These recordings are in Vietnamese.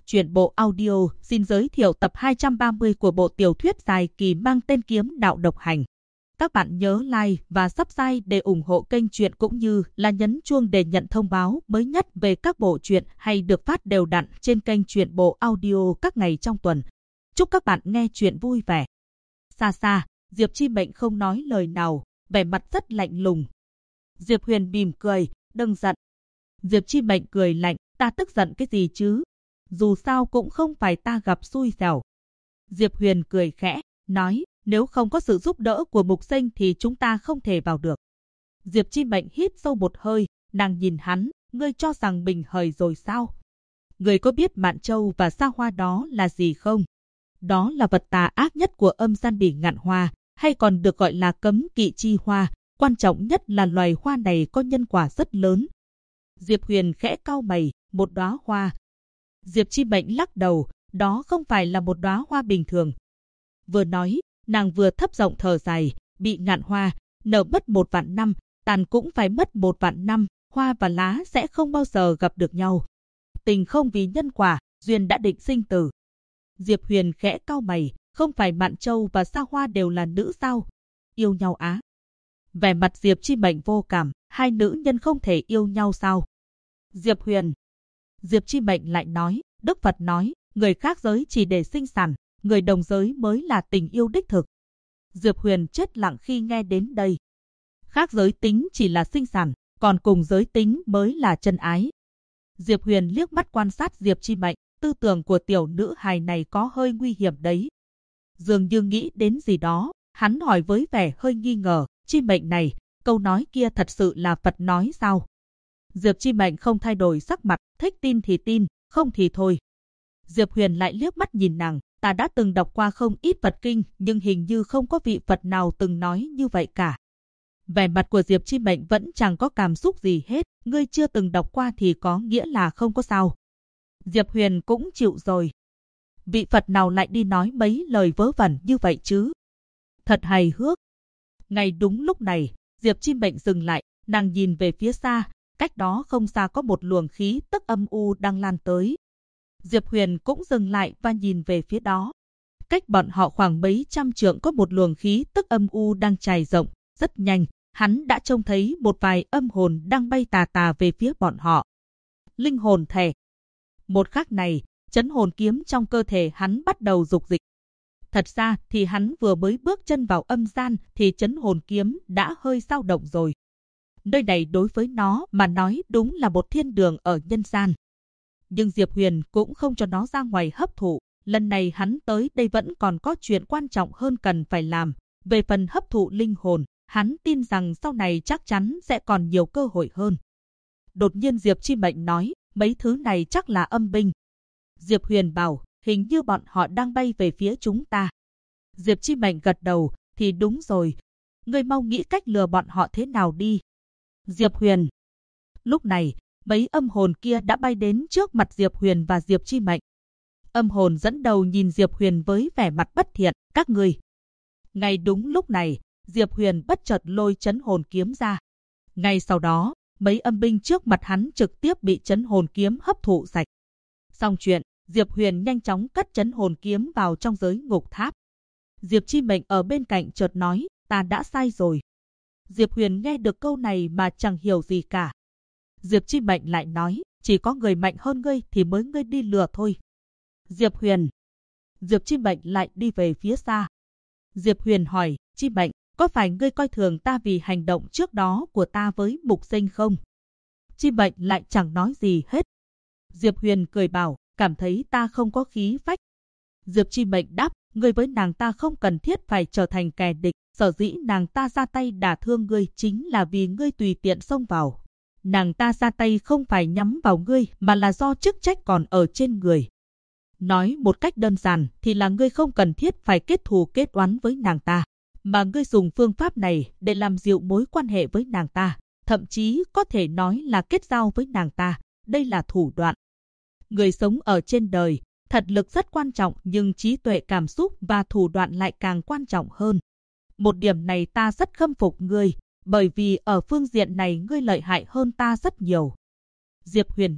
Truyện bộ audio xin giới thiệu tập 230 của bộ tiểu thuyết dài kỳ mang tên Kiếm Đạo Độc Hành. Các bạn nhớ like và subscribe để ủng hộ kênh truyện cũng như là nhấn chuông để nhận thông báo mới nhất về các bộ truyện hay được phát đều đặn trên kênh truyện bộ audio các ngày trong tuần. Chúc các bạn nghe truyện vui vẻ. Xa xa, Diệp Chi Mệnh không nói lời nào, vẻ mặt rất lạnh lùng. Diệp Huyền mỉm cười, đừng giận. Diệp Chi Mệnh cười lạnh, ta tức giận cái gì chứ? Dù sao cũng không phải ta gặp xui xẻo. Diệp Huyền cười khẽ, nói, nếu không có sự giúp đỡ của Mục Sinh thì chúng ta không thể vào được. Diệp Chi Mệnh hít sâu một hơi, nàng nhìn hắn, ngươi cho rằng mình hời rồi sao? Ngươi có biết Mạn Châu và Sa Hoa đó là gì không? Đó là vật tà ác nhất của âm gian Bỉ Ngạn Hoa, hay còn được gọi là cấm kỵ chi hoa. Quan trọng nhất là loài hoa này có nhân quả rất lớn. Diệp Huyền khẽ cau mày, một đóa hoa. Diệp Chi Mệnh lắc đầu, đó không phải là một đóa hoa bình thường. Vừa nói, nàng vừa thấp giọng thở dài, bị ngạn hoa, nở mất 1.000 năm, tàn cũng phải mất 1.000 năm, hoa và lá sẽ không bao giờ gặp được nhau. Tình không vì nhân quả, duyên đã định sinh tử. Diệp Huyền khẽ cau mày, không phải Mạn Châu và Sa Hoa đều là nữ sao? Yêu nhau á? Vẻ mặt Diệp Chi Mệnh vô cảm, hai nữ nhân không thể yêu nhau sao? Diệp Huyền. Diệp Chi Mệnh lại nói, Đức Phật nói, người khác giới chỉ để sinh sản, người đồng giới mới là tình yêu đích thực. Diệp Huyền chết lặng khi nghe đến đây. Khác giới tính chỉ là sinh sản, còn cùng giới tính mới là chân ái. Diệp Huyền liếc mắt quan sát Diệp Chi Mệnh, tư tưởng của tiểu nữ hài này có hơi nguy hiểm đấy. Dường như nghĩ đến gì đó, hắn hỏi với vẻ hơi nghi ngờ, Chi Mệnh này, câu nói kia thật sự là Phật nói sao? Diệp Chi Mệnh không thay đổi sắc mặt, thích tin thì tin, không thì thôi. Diệp Huyền lại liếc mắt nhìn nàng, ta đã từng đọc qua không ít Phật kinh, nhưng hình như không có vị Phật nào từng nói như vậy cả. Vẻ mặt của Diệp Chi Mệnh vẫn chẳng có cảm xúc gì hết, ngươi chưa từng đọc qua thì có nghĩa là không có sao. Diệp Huyền cũng chịu rồi. Vị Phật nào lại đi nói mấy lời vớ vẩn như vậy chứ? Thật hài hước. Ngay đúng lúc này, Diệp Chi Mệnh dừng lại, nàng nhìn về phía xa, cách đó không xa có một luồng khí tức âm u đang lan tới. Diệp Huyền cũng dừng lại và nhìn về phía đó. Cách bọn họ khoảng mấy trăm trượng có một luồng khí tức âm u đang trải rộng, rất nhanh, hắn đã trông thấy một vài âm hồn đang bay tà tà về phía bọn họ. Linh hồn thể. Một khắc này, chấn hồn kiếm trong cơ thể hắn bắt đầu dục dịch. Thật ra thì hắn vừa mới bước chân vào âm gian thì chấn hồn kiếm đã hơi dao động rồi. Nơi này đối với nó mà nói đúng là một thiên đường ở nhân gian. Nhưng Diệp Huyền cũng không cho nó ra ngoài hấp thụ. Lần này hắn tới đây vẫn còn có chuyện quan trọng hơn cần phải làm. Về phần hấp thụ linh hồn, hắn tin rằng sau này chắc chắn sẽ còn nhiều cơ hội hơn. Đột nhiên Diệp Chi Mệnh nói, mấy thứ này chắc là âm binh. Diệp Huyền bảo, hình như bọn họ đang bay về phía chúng ta. Diệp Chi Mệnh gật đầu, thì đúng rồi. Ngươi mau nghĩ cách lừa bọn họ thế nào đi. Diệp Huyền. Lúc này, mấy âm hồn kia đã bay đến trước mặt Diệp Huyền và Diệp Chi Mệnh. Âm hồn dẫn đầu nhìn Diệp Huyền với vẻ mặt bất thiện, các ngươi. Ngay đúng lúc này, Diệp Huyền bất chợt lôi chấn hồn kiếm ra. Ngay sau đó, mấy âm binh trước mặt hắn trực tiếp bị chấn hồn kiếm hấp thụ sạch. Xong chuyện, Diệp Huyền nhanh chóng cất chấn hồn kiếm vào trong giới ngục tháp. Diệp Chi Mệnh ở bên cạnh chợt nói, ta đã sai rồi. Diệp Huyền nghe được câu này mà chẳng hiểu gì cả. Diệp Chi Mệnh lại nói, chỉ có người mạnh hơn ngươi thì mới ngươi đi lừa thôi. Diệp Huyền. Diệp Chi Mệnh lại đi về phía xa. Diệp Huyền hỏi, Chi Mệnh, có phải ngươi coi thường ta vì hành động trước đó của ta với Mục Sinh không? Chi Mệnh lại chẳng nói gì hết. Diệp Huyền cười bảo, cảm thấy ta không có khí phách. Diệp Chi Mệnh đáp, ngươi với nàng ta không cần thiết phải trở thành kẻ địch, sở dĩ nàng ta ra tay đả thương ngươi chính là vì ngươi tùy tiện xông vào. Nàng ta ra tay không phải nhắm vào ngươi mà là do chức trách còn ở trên người. Nói một cách đơn giản thì là ngươi không cần thiết phải kết thù kết oán với nàng ta, mà ngươi dùng phương pháp này để làm dịu mối quan hệ với nàng ta, thậm chí có thể nói là kết giao với nàng ta, đây là thủ đoạn. Người sống ở trên đời, thật lực rất quan trọng nhưng trí tuệ cảm xúc và thủ đoạn lại càng quan trọng hơn. Một điểm này ta rất khâm phục ngươi, bởi vì ở phương diện này ngươi lợi hại hơn ta rất nhiều. Diệp Huyền nói,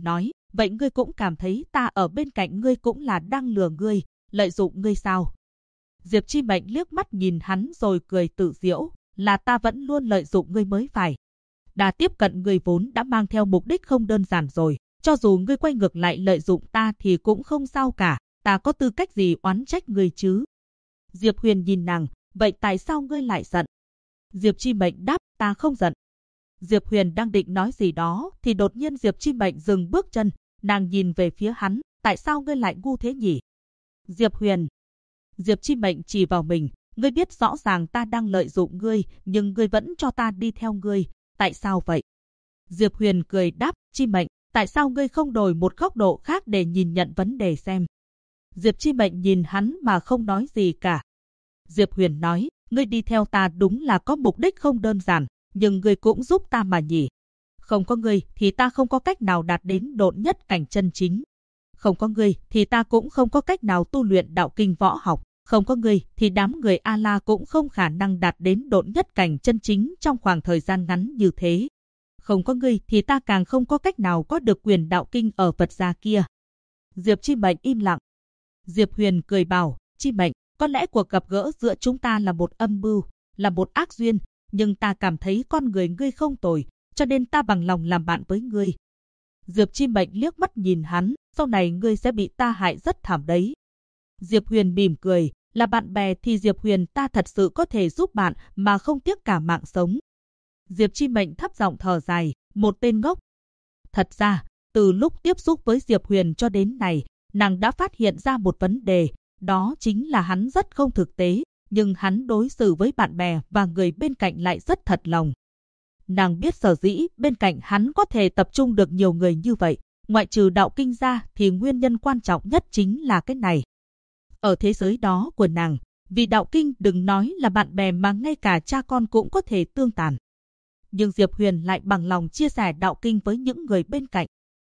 vậy ngươi cũng cảm thấy ta ở bên cạnh ngươi cũng là đang lừa ngươi, lợi dụng ngươi sao? Diệp Chi Mệnh liếc mắt nhìn hắn rồi cười tự giễu, là ta vẫn luôn lợi dụng ngươi mới phải. Đã tiếp cận ngươi vốn đã mang theo mục đích không đơn giản rồi, cho dù ngươi quay ngược lại lợi dụng ta thì cũng không sao cả, ta có tư cách gì oán trách ngươi chứ? Diệp Huyền nhìn nàng, vậy tại sao ngươi lại giận? Diệp Chi Mệnh đáp, ta không giận. Diệp Huyền đang định nói gì đó thì đột nhiên Diệp Chi Mệnh dừng bước chân, nàng nhìn về phía hắn, tại sao ngươi lại ngu thế nhỉ? Diệp Huyền. Diệp Chi Mệnh chỉ vào mình, ngươi biết rõ ràng ta đang lợi dụng ngươi, nhưng ngươi vẫn cho ta đi theo ngươi, tại sao vậy? Diệp Huyền cười đáp, Chi Mệnh, tại sao ngươi không đổi một góc độ khác để nhìn nhận vấn đề xem? Diệp Chi Mệnh nhìn hắn mà không nói gì cả. Diệp Huyền nói, ngươi đi theo ta đúng là có mục đích không đơn giản, nhưng ngươi cũng giúp ta mà nhỉ. Không có ngươi thì ta không có cách nào đạt đến độn nhất cảnh chân chính. Không có ngươi thì ta cũng không có cách nào tu luyện đạo kinh võ học. Không có ngươi thì đám người A-la cũng không khả năng đạt đến độn nhất cảnh chân chính trong khoảng thời gian ngắn như thế. Không có ngươi thì ta càng không có cách nào có được quyền đạo kinh ở Phật gia kia. Diệp Chi Mệnh im lặng. Diệp Huyền cười bảo, Chi Mệnh, có lẽ cuộc gặp gỡ giữa chúng ta là một âm mưu, là một ác duyên, nhưng ta cảm thấy con người ngươi không tồi, cho nên ta bằng lòng làm bạn với ngươi. Diệp Chi Mệnh liếc mắt nhìn hắn, sau này ngươi sẽ bị ta hại rất thảm đấy. Diệp Huyền mỉm cười, là bạn bè thì Diệp Huyền ta thật sự có thể giúp bạn mà không tiếc cả mạng sống. Diệp Chi Mệnh thấp giọng thở dài, một tên ngốc. Thật ra, từ lúc tiếp xúc với Diệp Huyền cho đến nay, nàng đã phát hiện ra một vấn đề, đó chính là hắn rất không thực tế, nhưng hắn đối xử với bạn bè và người bên cạnh lại rất thật lòng. Nàng biết sở dĩ bên cạnh hắn có thể tập trung được nhiều người như vậy, ngoại trừ đạo kinh ra thì nguyên nhân quan trọng nhất chính là cái này. Ở thế giới đó của nàng, vì đạo kinh đừng nói là bạn bè mà ngay cả cha con cũng có thể tương tàn. Nhưng Diệp Huyền lại bằng lòng chia sẻ đạo kinh với những người bên cạnh.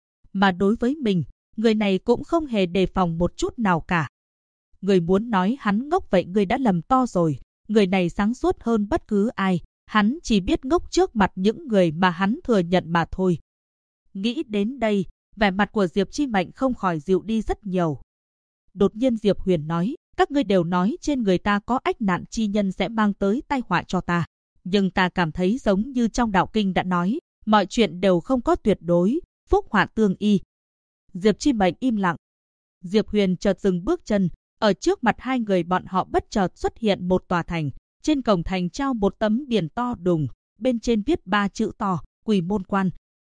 Mà đối với mình, người này cũng không hề đề phòng một chút nào cả. Người muốn nói hắn ngốc vậy người đã lầm to rồi, người này sáng suốt hơn bất cứ ai, hắn chỉ biết ngốc trước mặt những người mà hắn thừa nhận mà thôi. Nghĩ đến đây, vẻ mặt của Diệp Chi Mệnh không khỏi dịu đi rất nhiều. Đột nhiên Diệp Huyền nói, các ngươi đều nói trên người ta có ách nạn chi nhân sẽ mang tới tai họa cho ta. Nhưng ta cảm thấy giống như trong đạo kinh đã nói, mọi chuyện đều không có tuyệt đối, phúc họa tương y. Diệp Chi Mệnh im lặng. Diệp Huyền chợt dừng bước chân, ở trước mặt hai người bọn họ bất chợt xuất hiện một tòa thành. Trên cổng thành treo một tấm biển to đùng, bên trên viết 3 chữ to, Quỷ Môn Quan.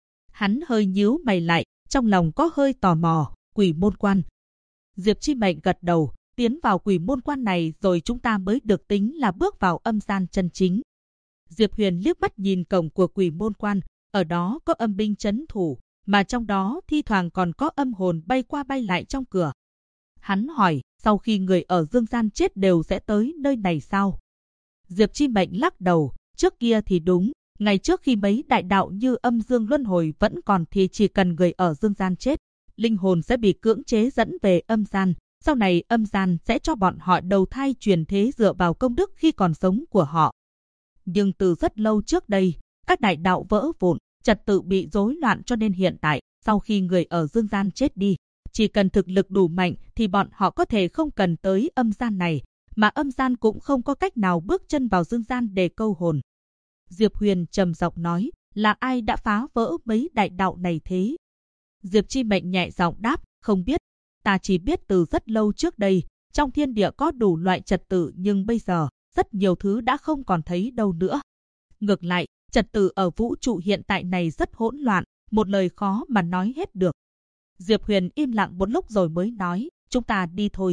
Hắn hơi nhíu mày lại, trong lòng có hơi tò mò, Quỷ Môn Quan. Diệp Chi Mệnh gật đầu, tiến vào Quỷ Môn Quan này rồi chúng ta mới được tính là bước vào âm gian chân chính. Diệp Huyền liếc mắt nhìn cổng của Quỷ Môn Quan, ở đó có âm binh trấn thủ, mà trong đó thi thoảng còn có âm hồn bay qua bay lại trong cửa. Hắn hỏi, sau khi người ở dương gian chết đều sẽ tới nơi này sao? Diệp Chi Mệnh lắc đầu, trước kia thì đúng, ngày trước khi mấy đại đạo như âm dương luân hồi vẫn còn thì chỉ cần người ở dương gian chết, linh hồn sẽ bị cưỡng chế dẫn về âm gian, sau này âm gian sẽ cho bọn họ đầu thai chuyển thế dựa vào công đức khi còn sống của họ. Nhưng từ rất lâu trước đây, các đại đạo vỡ vụn, trật tự bị rối loạn cho nên hiện tại, sau khi người ở dương gian chết đi, chỉ cần thực lực đủ mạnh thì bọn họ có thể không cần tới âm gian này, mà âm gian cũng không có cách nào bước chân vào dương gian để câu hồn. Diệp Huyền trầm giọng nói, là ai đã phá vỡ mấy đại đạo này thế? Diệp Chi Mệnh nhẹ giọng đáp, không biết, ta chỉ biết từ rất lâu trước đây, trong thiên địa có đủ loại trật tự nhưng bây giờ, rất nhiều thứ đã không còn thấy đâu nữa. Ngược lại, trật tự ở vũ trụ hiện tại này rất hỗn loạn, một lời khó mà nói hết được. Diệp Huyền im lặng một lúc rồi mới nói, chúng ta đi thôi.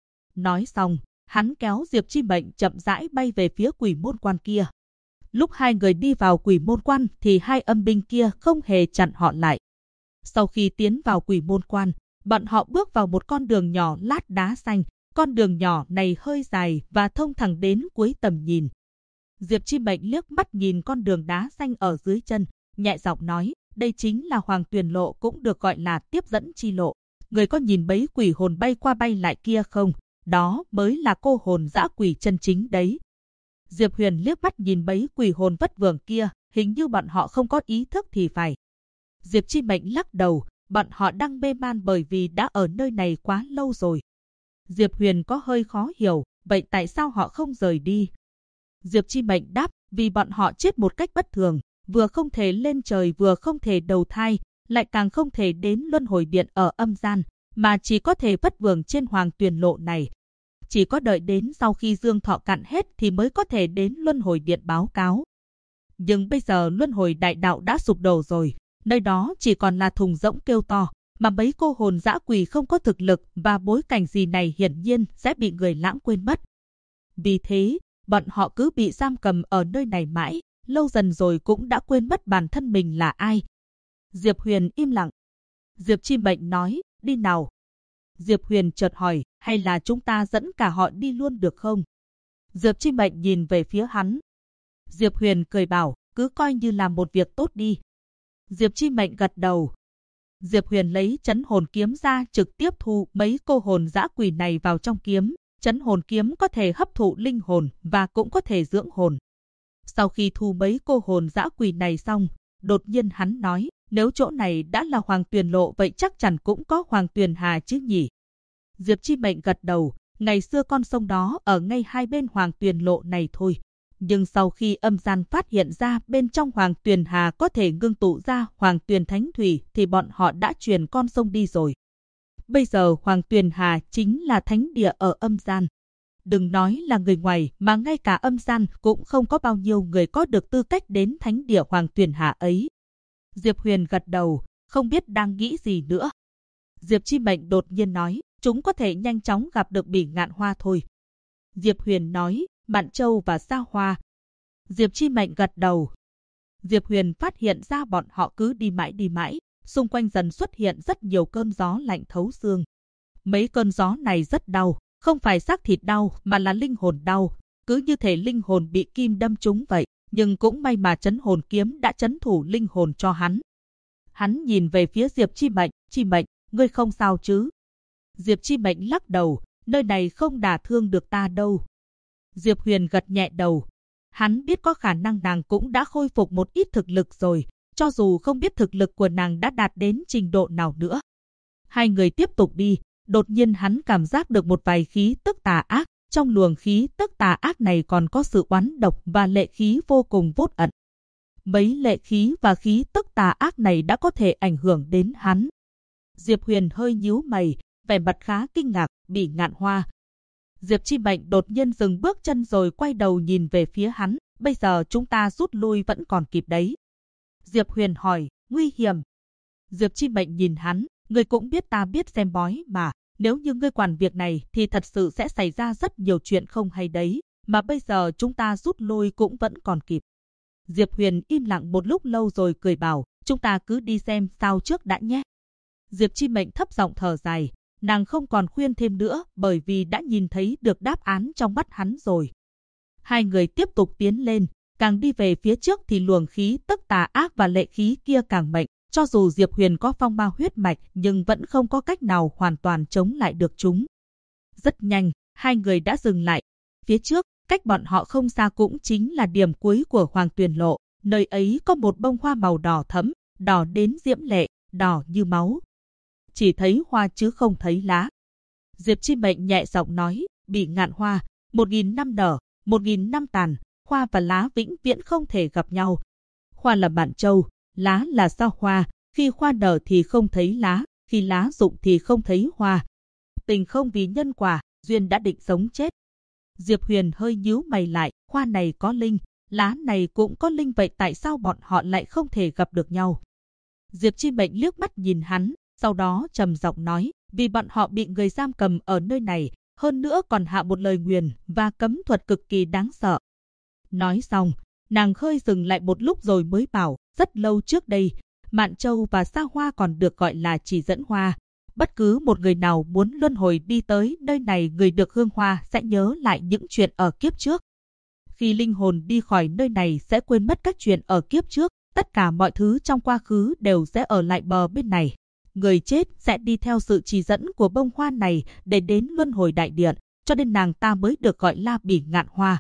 Nói xong, hắn kéo Diệp Chi Mệnh chậm rãi bay về phía Quỷ Môn Quan kia. Lúc hai người đi vào Quỷ Môn Quan thì hai âm binh kia không hề chặn họ lại. Sau khi tiến vào Quỷ Môn Quan, bọn họ bước vào một con đường nhỏ lát đá xanh. Con đường nhỏ này hơi dài và thông thẳng đến cuối tầm nhìn. Diệp Chi Mệnh liếc mắt nhìn con đường đá xanh ở dưới chân, nhẹ giọng nói, đây chính là Hoàng Tuyền Lộ, cũng được gọi là tiếp dẫn chi lộ. Người có nhìn mấy quỷ hồn bay qua bay lại kia không? Đó mới là cô hồn dã quỷ chân chính đấy. Diệp Huyền liếc mắt nhìn mấy quỷ hồn vất vưởng kia, hình như bọn họ không có ý thức thì phải. Diệp Chi Mệnh lắc đầu, bọn họ đang mê man bởi vì đã ở nơi này quá lâu rồi. Diệp Huyền có hơi khó hiểu, vậy tại sao họ không rời đi? Diệp Chi Mệnh đáp, vì bọn họ chết một cách bất thường, vừa không thể lên trời vừa không thể đầu thai, lại càng không thể đến luân hồi điện ở âm gian, mà chỉ có thể vất vưởng trên hoàng tuyền lộ này. Chỉ có đợi đến sau khi dương thọ cạn hết thì mới có thể đến luân hồi điện báo cáo. Nhưng bây giờ luân hồi đại đạo đã sụp đổ rồi, nơi đó chỉ còn là thùng rỗng kêu to, mà mấy cô hồn dã quỷ không có thực lực và bối cảnh gì này hiển nhiên sẽ bị người lãng quên mất. Vì thế, bọn họ cứ bị giam cầm ở nơi này mãi, lâu dần rồi cũng đã quên mất bản thân mình là ai. Diệp Huyền im lặng. Diệp Chi Mệnh nói, đi nào. Diệp Huyền chợt hỏi, hay là chúng ta dẫn cả họ đi luôn được không? Diệp Chi Mệnh nhìn về phía hắn. Diệp Huyền cười bảo, cứ coi như là một việc tốt đi. Diệp Chi Mệnh gật đầu. Diệp Huyền lấy trấn hồn kiếm ra trực tiếp thu mấy cô hồn dã quỷ này vào trong kiếm. Trấn hồn kiếm có thể hấp thụ linh hồn và cũng có thể dưỡng hồn. Sau khi thu mấy cô hồn dã quỷ này xong, đột nhiên hắn nói, nếu chỗ này đã là hoàng tuyền lộ vậy chắc chắn cũng có hoàng tuyền hà chứ nhỉ? Diệp Chi Mệnh gật đầu, ngày xưa con sông đó ở ngay hai bên hoàng tuyền lộ này thôi. Nhưng sau khi âm gian phát hiện ra bên trong hoàng tuyền hà có thể ngưng tụ ra hoàng tuyền thánh thủy thì bọn họ đã truyền con sông đi rồi. Bây giờ hoàng tuyền hà chính là thánh địa ở âm gian. Đừng nói là người ngoài mà ngay cả âm gian cũng không có bao nhiêu người có được tư cách đến thánh địa hoàng tuyền hà ấy. Diệp Huyền gật đầu, không biết đang nghĩ gì nữa. Diệp Chi Mệnh đột nhiên nói, chúng có thể nhanh chóng gặp được Bỉ Ngạn Hoa thôi. Diệp Huyền nói, Mạn Châu và Sa Hoa. Diệp Chi Mệnh gật đầu. Diệp Huyền phát hiện ra bọn họ cứ đi mãi, xung quanh dần xuất hiện rất nhiều cơn gió lạnh thấu xương. Mấy cơn gió này rất đau, không phải xác thịt đau mà là linh hồn đau, cứ như thể linh hồn bị kim đâm trúng vậy, nhưng cũng may mà trấn hồn kiếm đã trấn thủ linh hồn cho hắn. Hắn nhìn về phía Diệp Chi Mệnh, ngươi không sao chứ? Diệp Chi Mệnh lắc đầu, nơi này không đả thương được ta đâu. Diệp Huyền gật nhẹ đầu. Hắn biết có khả năng nàng cũng đã khôi phục một ít thực lực rồi, cho dù không biết thực lực của nàng đã đạt đến trình độ nào nữa. Hai người tiếp tục đi, đột nhiên hắn cảm giác được một vài khí tức tà ác, trong luồng khí tức tà ác này còn có sự oán độc và lệ khí vô cùng vốt ẩn. Mấy lệ khí và khí tức tà ác này đã có thể ảnh hưởng đến hắn. Diệp Huyền hơi nhíu mày, vẻ mặt khá kinh ngạc, Bỉ Ngạn Hoa. Diệp Chi Mệnh đột nhiên dừng bước chân rồi quay đầu nhìn về phía hắn, bây giờ chúng ta rút lui vẫn còn kịp đấy. Diệp Huyền hỏi, nguy hiểm. Diệp Chi Mệnh nhìn hắn, ngươi cũng biết ta biết xem bói mà, nếu như ngươi quản việc này thì thật sự sẽ xảy ra rất nhiều chuyện không hay đấy, mà bây giờ chúng ta rút lui cũng vẫn còn kịp. Diệp Huyền im lặng một lúc lâu rồi cười bảo, chúng ta cứ đi xem sao trước đã nhé. Diệp Chi Mệnh thấp giọng thở dài, nàng không còn khuyên thêm nữa bởi vì đã nhìn thấy được đáp án trong mắt hắn rồi. Hai người tiếp tục tiến lên, càng đi về phía trước thì luồng khí tức tà ác và lệ khí kia càng mạnh. Cho dù Diệp Huyền có phong ma huyết mạch nhưng vẫn không có cách nào hoàn toàn chống lại được chúng. Rất nhanh, hai người đã dừng lại. Phía trước, cách bọn họ không xa cũng chính là điểm cuối của hoàng tuyền lộ. Nơi ấy có một bông hoa màu đỏ thẫm, đỏ đến diễm lệ, đỏ như máu. Chỉ thấy hoa chứ không thấy lá. Diệp Chi Mệnh nhẹ giọng nói, Bỉ Ngạn Hoa, 1000 năm nở, 1000 năm tàn, hoa và lá vĩnh viễn không thể gặp nhau. Hoa là Mạn Châu, lá là Sa Hoa, khi hoa nở thì không thấy lá, khi lá rụng thì không thấy hoa. Tình không vì nhân quả, duyên đã định sống chết. Diệp Huyền hơi nhíu mày lại, hoa này có linh, lá này cũng có linh, vậy tại sao bọn họ lại không thể gặp được nhau? Diệp Chi Mệnh liếc mắt nhìn hắn, sau đó trầm giọng nói, vì bọn họ bị người giam cầm ở nơi này, hơn nữa còn hạ một lời nguyền và cấm thuật cực kỳ đáng sợ. Nói xong, nàng hơi dừng lại một lúc rồi mới bảo, rất lâu trước đây, Mạn Châu và Sa Hoa còn được gọi là chỉ dẫn hoa. Bất cứ một người nào muốn luân hồi đi tới nơi này, người được hương hoa sẽ nhớ lại những chuyện ở kiếp trước. Khi linh hồn đi khỏi nơi này sẽ quên mất các chuyện ở kiếp trước, tất cả mọi thứ trong quá khứ đều sẽ ở lại bờ bên này. Người chết sẽ đi theo sự chỉ dẫn của bông hoa này để đến luân hồi đại điện, cho nên nàng ta mới được gọi là Bỉ Ngạn Hoa.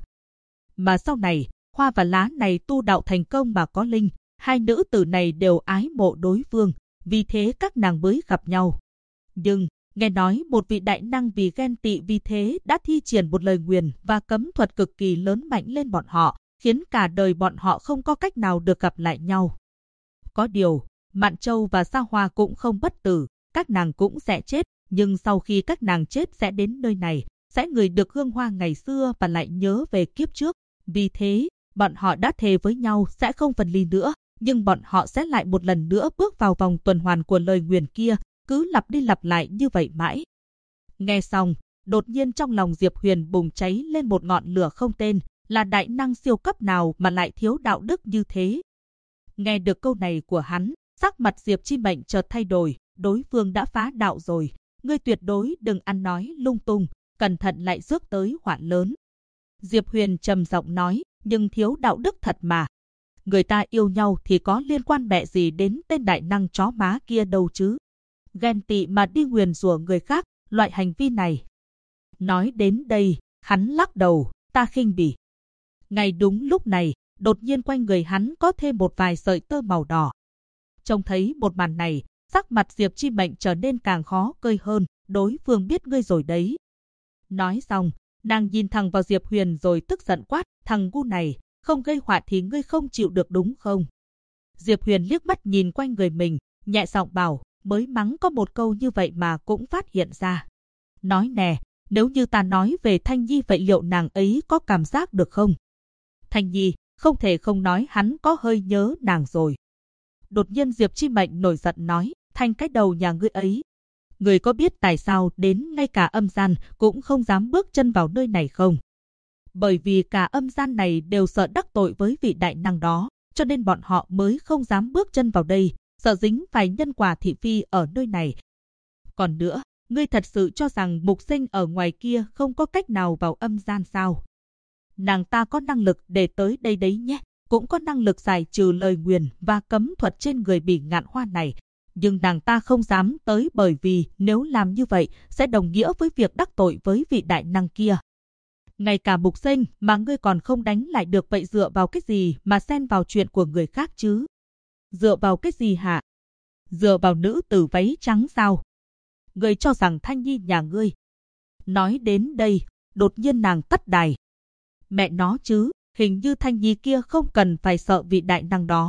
Mà sau này, hoa và lá này tu đạo thành công mà có linh, hai nữ tử này đều ái mộ đối phương, vì thế các nàng mới gặp nhau. Nhưng, nghe nói một vị đại năng vì ghen tị vì thế đã thi triển một lời nguyền và cấm thuật cực kỳ lớn mạnh lên bọn họ, khiến cả đời bọn họ không có cách nào được gặp lại nhau. Có điều, Mạn Châu và Sa Hoa cũng không bất tử, các nàng cũng sẽ chết, nhưng sau khi các nàng chết sẽ đến nơi này, sẽ ngửi được hương hoa ngày xưa và lại nhớ về kiếp trước. Vì thế, bọn họ đã thề với nhau sẽ không phân ly nữa, nhưng bọn họ sẽ lại một lần nữa bước vào vòng tuần hoàn của lời nguyền kia, cứ lặp đi lặp lại như vậy mãi. Nghe xong, đột nhiên trong lòng Diệp Huyền bùng cháy lên một ngọn lửa không tên, là đại năng siêu cấp nào mà lại thiếu đạo đức như thế. Nghe được câu này của hắn, sắc mặt Diệp Chi Mệnh chợt thay đổi, đối phương đã phá đạo rồi, ngươi tuyệt đối đừng ăn nói lung tung, cẩn thận lại rước tới họa lớn. Diệp Huyền trầm giọng nói, nhưng thiếu đạo đức thật mà. Người ta yêu nhau thì có liên quan mẹ gì đến tên đại năng chó má kia đâu chứ. Ghen tị mà đi nguyền rủa người khác, loại hành vi này. Nói đến đây, hắn lắc đầu, ta khinh bỉ. Ngay đúng lúc này, đột nhiên quanh người hắn có thêm một vài sợi tơ màu đỏ. Trông thấy một màn này, sắc mặt Diệp Chi Mệnh trở nên càng khó coi hơn, đối phương biết ngươi rồi đấy. Nói xong, nàng nhìn thẳng vào Diệp Huyền rồi tức giận quát, thằng ngu này, không gây họa thì ngươi không chịu được đúng không? Diệp Huyền liếc mắt nhìn quanh người mình, nhẹ giọng bảo, mới mắng có một câu như vậy mà cũng phát hiện ra. Nói nè, nếu như ta nói về Thanh Nhi vậy liệu nàng ấy có cảm giác được không? Thanh Nhi, không thể không nói hắn có hơi nhớ nàng rồi. Đột nhiên Diệp Chi Mệnh nổi giận nói, Thanh cái đầu nhà ngươi ấy. Ngươi có biết tại sao đến ngay cả âm gian cũng không dám bước chân vào nơi này không? Bởi vì cả âm gian này đều sợ đắc tội với vị đại năng đó, cho nên bọn họ mới không dám bước chân vào đây, sợ dính phải nhân quả thị phi ở nơi này. Còn nữa, ngươi thật sự cho rằng mục sinh ở ngoài kia không có cách nào vào âm gian sao? Nàng ta có năng lực để tới đây đấy nhé, cũng có năng lực giải trừ lời nguyền và cấm thuật trên người Bỉ Ngạn Hoa này. Nhưng nàng ta không dám tới bởi vì nếu làm như vậy sẽ đồng nghĩa với việc đắc tội với vị đại năng kia. Ngay cả mục sinh mà ngươi còn không đánh lại được vậy dựa vào cái gì mà xen vào chuyện của người khác chứ? Dựa vào cái gì hả? Dựa vào nữ tử váy trắng sao? Ngươi cho rằng Thanh Nhi nhà ngươi. Nói đến đây, đột nhiên nàng tắt đài. Mẹ nó chứ, hình như Thanh Nhi kia không cần phải sợ vị đại năng đó.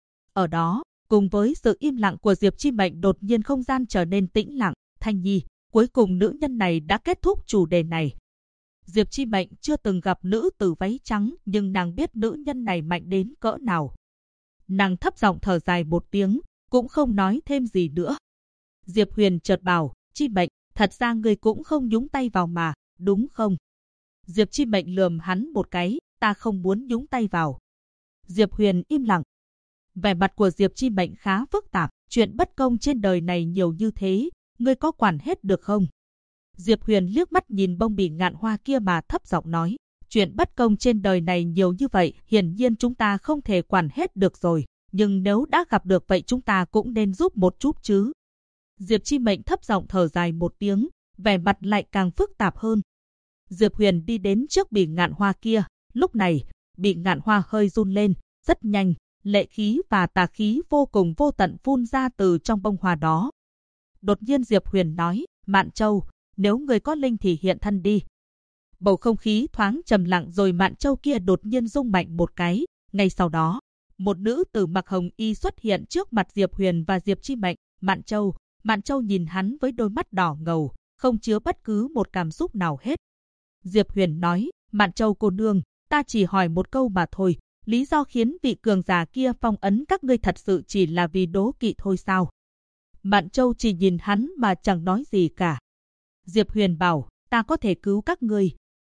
Ở đó, cùng với sự im lặng của Diệp Chi Mệnh đột nhiên không gian trở nên tĩnh lặng. Thanh Nhi, cuối cùng nữ nhân này đã kết thúc chủ đề này. Diệp Chi Mệnh chưa từng gặp nữ tử váy trắng nhưng nàng biết nữ nhân này mạnh đến cỡ nào. Nàng thấp giọng thở dài một tiếng, cũng không nói thêm gì nữa. Diệp Huyền chợt bảo, Chi Mệnh, thật ra ngươi cũng không nhúng tay vào mà, đúng không? Diệp Chi Mệnh lườm hắn một cái, ta không muốn nhúng tay vào. Diệp Huyền im lặng. Vẻ mặt của Diệp Chi Mệnh khá phức tạp, chuyện bất công trên đời này nhiều như thế, ngươi có quản hết được không? Diệp Huyền liếc mắt nhìn bông Bỉ Ngạn Hoa kia mà thấp giọng nói, chuyện bất công trên đời này nhiều như vậy, hiển nhiên chúng ta không thể quản hết được rồi, nhưng nếu đã gặp được vậy chúng ta cũng nên giúp một chút chứ. Diệp Chi Mệnh thấp giọng thở dài một tiếng, vẻ mặt lại càng phức tạp hơn. Diệp Huyền đi đến trước Bỉ Ngạn Hoa kia, lúc này, Bỉ Ngạn Hoa hơi run lên, rất nhanh, lệ khí và tà khí vô cùng vô tận phun ra từ trong bông hoa đó. Đột nhiên Diệp Huyền nói, Mạn Châu, nếu người có linh thì hiện thân đi. Bầu không khí thoáng trầm lặng rồi Mạn Châu kia đột nhiên rung mạnh một cái, ngay sau đó, một nữ tử mặc hồng y xuất hiện trước mặt Diệp Huyền và Diệp Chi Mệnh. Mạn Châu nhìn hắn với đôi mắt đỏ ngầu, không chứa bất cứ một cảm xúc nào hết. Diệp Huyền nói, Mạn Châu cô nương, ta chỉ hỏi một câu mà thôi, lý do khiến vị cường giả kia phong ấn các ngươi thật sự chỉ là vì đố kỵ thôi sao? Mạn Châu chỉ nhìn hắn mà chẳng nói gì cả. Diệp Huyền bảo, ta có thể cứu các ngươi.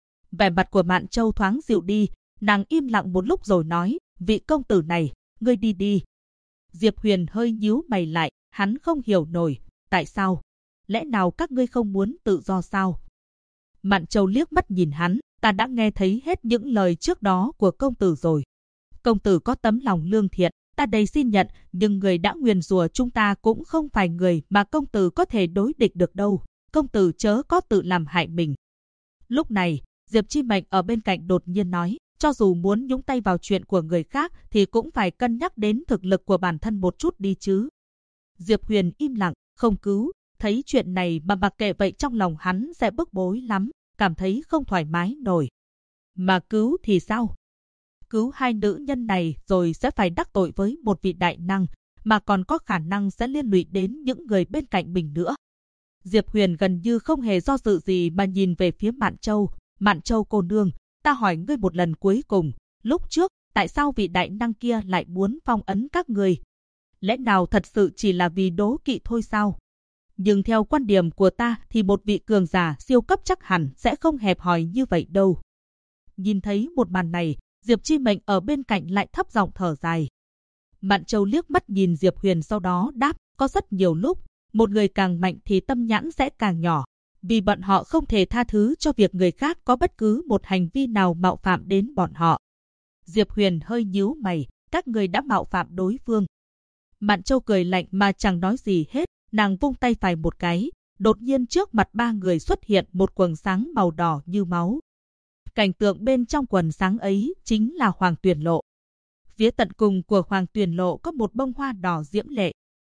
Vẻ mặt của Mạn Châu thoáng dịu đi, nàng im lặng một lúc rồi nói, vị công tử này, ngươi đi đi. Diệp Huyền hơi nhíu mày lại, hắn không hiểu nổi, tại sao? Lẽ nào các ngươi không muốn tự do sao? Mạn Châu liếc mắt nhìn hắn, ta đã nghe thấy hết những lời trước đó của công tử rồi. Công tử có tấm lòng lương thiện, ta đây xin nhận, nhưng người đã nguyền rủa chúng ta cũng không phải người mà công tử có thể đối địch được đâu. Công tử chớ có tự làm hại mình. Lúc này, Diệp Chi Mệnh ở bên cạnh đột nhiên nói, cho dù muốn nhúng tay vào chuyện của người khác thì cũng phải cân nhắc đến thực lực của bản thân một chút đi chứ. Diệp Huyền im lặng, không cứu, thấy chuyện này mà mặc kệ vậy trong lòng hắn sẽ bức bối lắm, cảm thấy không thoải mái nổi. Mà cứu thì sao? Cứu hai nữ nhân này rồi sẽ phải đắc tội với một vị đại năng, mà còn có khả năng sẽ liên lụy đến những người bên cạnh mình nữa. Diệp Huyền gần như không hề do dự gì mà nhìn về phía Mạn Châu. Mạn Châu cô nương, ta hỏi ngươi một lần cuối cùng, lúc trước, tại sao vị đại năng kia lại muốn phong ấn các người? Lẽ nào thật sự chỉ là vì đố kỵ thôi sao? Nhưng theo quan điểm của ta thì một vị cường giả siêu cấp chắc hẳn sẽ không hẹp hòi như vậy đâu. Nhìn thấy một màn này, Diệp Chi Mệnh ở bên cạnh lại thấp giọng thở dài. Mạn Châu liếc mắt nhìn Diệp Huyền sau đó đáp, có rất nhiều lúc, một người càng mạnh thì tâm nhãn sẽ càng nhỏ, vì bọn họ không thể tha thứ cho việc người khác có bất cứ một hành vi nào mạo phạm đến bọn họ. Diệp Huyền hơi nhíu mày, các người đã mạo phạm đối phương. Mạn Châu cười lạnh mà chẳng nói gì hết, nàng vung tay phải một cái, đột nhiên trước mặt ba người xuất hiện một quầng sáng màu đỏ như máu. Cảnh tượng bên trong quần sáng ấy chính là Hoàng Tuyền Lộ. Phía tận cùng của Hoàng Tuyền Lộ có một bông hoa đỏ diễm lệ.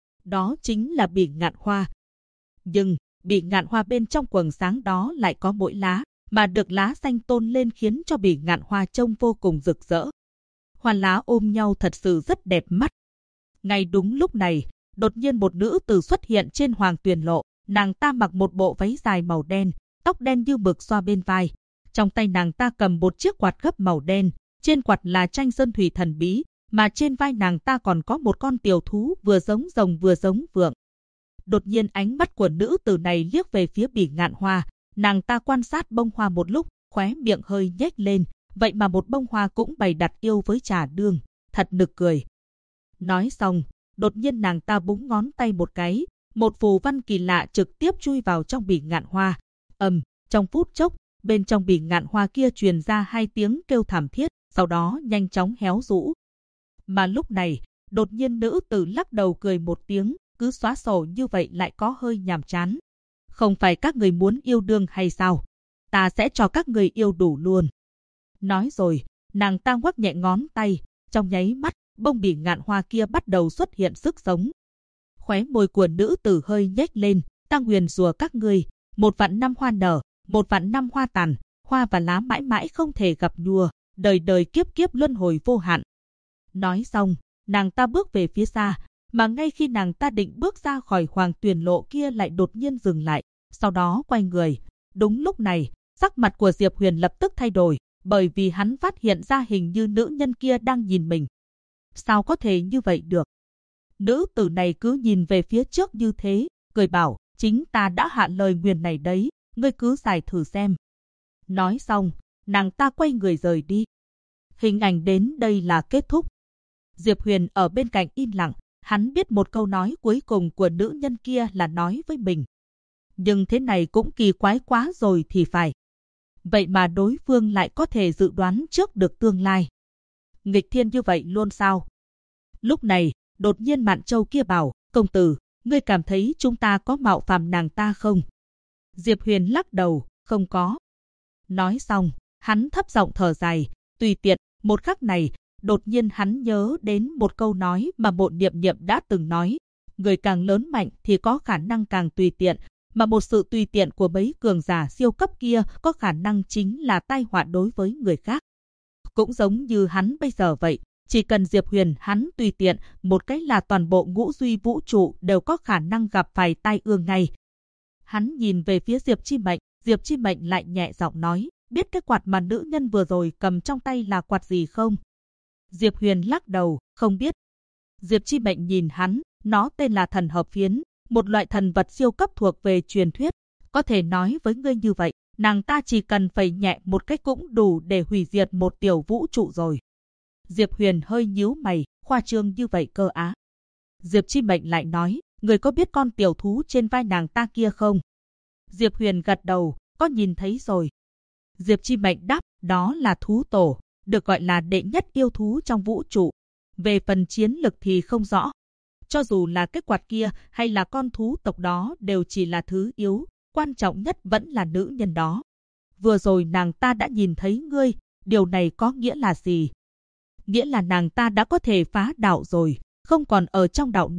Đó chính là Bỉ Ngạn Hoa. Nhưng, Bỉ Ngạn Hoa bên trong quầng sáng đó lại có mỗi lá, mà được lá xanh tôn lên khiến cho Bỉ Ngạn Hoa trông vô cùng rực rỡ. Hoa lá ôm nhau thật sự rất đẹp mắt. Ngay đúng lúc này, đột nhiên một nữ tử xuất hiện trên Hoàng Tuyền Lộ. Nàng ta mặc một bộ váy dài màu đen, tóc đen như mực xõa bên vai. Trong tay nàng ta cầm một chiếc quạt gấp màu đen, trên quạt là tranh sơn thủy thần bí, mà trên vai nàng ta còn có một con tiểu thú vừa giống rồng vừa giống vượn. Đột nhiên ánh mắt của nữ tử này liếc về phía Bỉ Ngạn Hoa, nàng ta quan sát bông hoa một lúc, khóe miệng hơi nhếch lên, vậy mà một bông hoa cũng bày đặt yêu với trà đương, thật nực cười. Nói xong, đột nhiên nàng ta búng ngón tay một cái, một phù văn kỳ lạ trực tiếp chui vào trong Bỉ Ngạn Hoa. Trong phút chốc, bên trong Bỉ Ngạn Hoa kia truyền ra hai tiếng kêu thảm thiết, sau đó nhanh chóng héo rũ. Mà lúc này, đột nhiên nữ tử lắc đầu cười một tiếng, cứ xóa sổ như vậy lại có hơi nhàm chán. Không phải các người muốn yêu đương hay sao? Ta sẽ cho các người yêu đủ luôn. Nói rồi, nàng ta ngoắc nhẹ ngón tay, trong nháy mắt, bông Bỉ Ngạn Hoa kia bắt đầu xuất hiện sức sống. Khóe môi của nữ tử hơi nhếch lên, ta nguyền rủa các người, 1.000.000 hoa nở, 1.000.000 hoa tàn, hoa và lá mãi mãi không thể gặp nhùa, đời đời kiếp kiếp luân hồi vô hạn. Nói xong, nàng ta bước về phía xa, mà ngay khi nàng ta định bước ra khỏi Hoàng Tuyền Lộ kia lại đột nhiên dừng lại, sau đó quay người. Đúng lúc này, sắc mặt của Diệp Huyền lập tức thay đổi, bởi vì hắn phát hiện ra hình như nữ nhân kia đang nhìn mình. Sao có thể như vậy được? Nữ tử này cứ nhìn về phía trước như thế, cười bảo, chính ta đã hạ lời nguyền này đấy, ngươi cứ giải thử xem. Nói xong, nàng ta quay người rời đi. Hình ảnh đến đây là kết thúc. Diệp Huyền ở bên cạnh im lặng, hắn biết một câu nói cuối cùng của nữ nhân kia là nói với mình. Nhưng thế này cũng kỳ quái quá rồi thì phải. Vậy mà đối phương lại có thể dự đoán trước được tương lai. Nghịch thiên như vậy luôn sao? Lúc này, đột nhiên Mạn Châu kia bảo, công tử, ngươi cảm thấy chúng ta có mạo phạm nàng ta không? Diệp Huyền lắc đầu, không có. Nói xong, hắn thấp giọng thở dài, tùy tiện. Một khắc này, đột nhiên hắn nhớ đến một câu nói mà Mộ Niệm Niệm đã từng nói. Người càng lớn mạnh thì có khả năng càng tùy tiện, mà một sự tùy tiện của mấy cường giả siêu cấp kia có khả năng chính là tai họa đối với người khác. Cũng giống như hắn bây giờ vậy, chỉ cần Diệp Huyền hắn tùy tiện, một cái là toàn bộ ngũ duy vũ trụ đều có khả năng gặp phải tai ương ngay. Hắn nhìn về phía Diệp Chi Mệnh lại nhẹ giọng nói, biết cái quạt mà nữ nhân vừa rồi cầm trong tay là quạt gì không? Diệp Huyền lắc đầu, không biết. Diệp Chi Mệnh nhìn hắn, nó tên là thần hợp phiến, một loại thần vật siêu cấp thuộc về truyền thuyết. Có thể nói với ngươi như vậy, nàng ta chỉ cần phẩy nhẹ một cách cũng đủ để hủy diệt một tiểu vũ trụ rồi. Diệp Huyền hơi nhíu mày, khoa trương như vậy cơ á. Diệp Chi Mệnh lại nói, người có biết con tiểu thú trên vai nàng ta kia không? Diệp Huyền gật đầu, có nhìn thấy rồi. Diệp Chi Mệnh đáp, đó là thú tổ, được gọi là đệ nhất yêu thú trong vũ trụ. Về phần chiến lực thì không rõ. Cho dù là cái quạt kia hay là con thú tộc đó đều chỉ là thứ yếu, quan trọng nhất vẫn là nữ nhân đó. Vừa rồi nàng ta đã nhìn thấy ngươi, điều này có nghĩa là gì? Nghĩa là nàng ta đã có thể phá đạo rồi, không còn ở trong đạo nữa,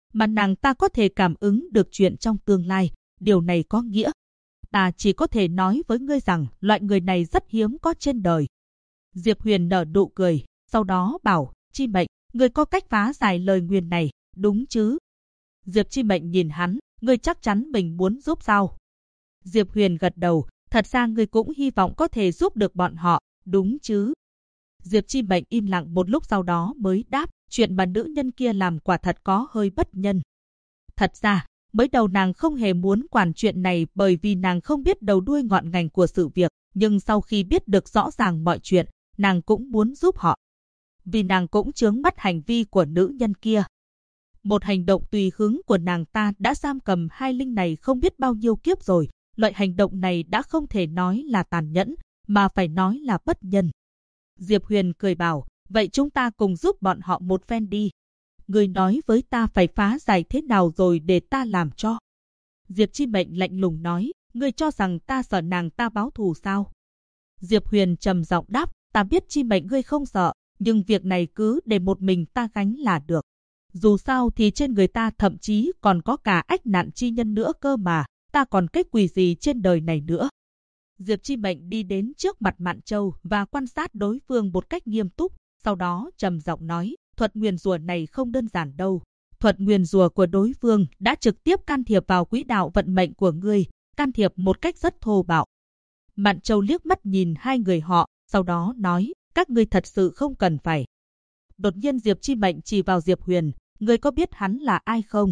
mà nàng ta có thể cảm ứng được chuyện trong tương lai. Điều này có nghĩa, ta chỉ có thể nói với ngươi rằng loại người này rất hiếm có trên đời. Diệp Huyền nở nụ cười, sau đó bảo, Chi Mệnh, ngươi có cách phá giải lời nguyền này, đúng chứ? Diệp Chi Mệnh nhìn hắn, ngươi chắc chắn mình muốn giúp sao? Diệp Huyền gật đầu, thật ra ngươi cũng hy vọng có thể giúp được bọn họ, đúng chứ? Diệp Chi Mệnh im lặng một lúc sau đó mới đáp, chuyện mà nữ nhân kia làm quả thật có hơi bất nhân. Thật ra, mới đầu nàng không hề muốn quản chuyện này bởi vì nàng không biết đầu đuôi ngọn ngành của sự việc, nhưng sau khi biết được rõ ràng mọi chuyện, nàng cũng muốn giúp họ. Vì nàng cũng chướng mắt hành vi của nữ nhân kia. Một hành động tùy hứng của nàng ta đã giam cầm hai linh này không biết bao nhiêu kiếp rồi, loại hành động này đã không thể nói là tàn nhẫn, mà phải nói là bất nhân. Diệp Huyền cười bảo, vậy chúng ta cùng giúp bọn họ một phen đi. Ngươi nói với ta phải phá giải thế nào rồi để ta làm cho. Diệp Chi Mệnh lạnh lùng nói, ngươi cho rằng ta sợ nàng ta báo thù sao? Diệp Huyền trầm giọng đáp, ta biết Chi Mệnh ngươi không sợ, nhưng việc này cứ để một mình ta gánh là được. Dù sao thì trên người ta thậm chí còn có cả ách nạn chi nhân nữa cơ mà, ta còn cái quỷ gì trên đời này nữa. Diệp Chi Mệnh đi đến trước mặt Mạn Châu và quan sát đối phương một cách nghiêm túc, sau đó trầm giọng nói, thuật nguyền rủa này không đơn giản đâu. Thuật nguyền rủa của đối phương đã trực tiếp can thiệp vào quỹ đạo vận mệnh của ngươi, can thiệp một cách rất thô bạo. Mạn Châu liếc mắt nhìn hai người họ, sau đó nói, các ngươi thật sự không cần phải. Đột nhiên Diệp Chi Mệnh chỉ vào Diệp Huyền, ngươi có biết hắn là ai không?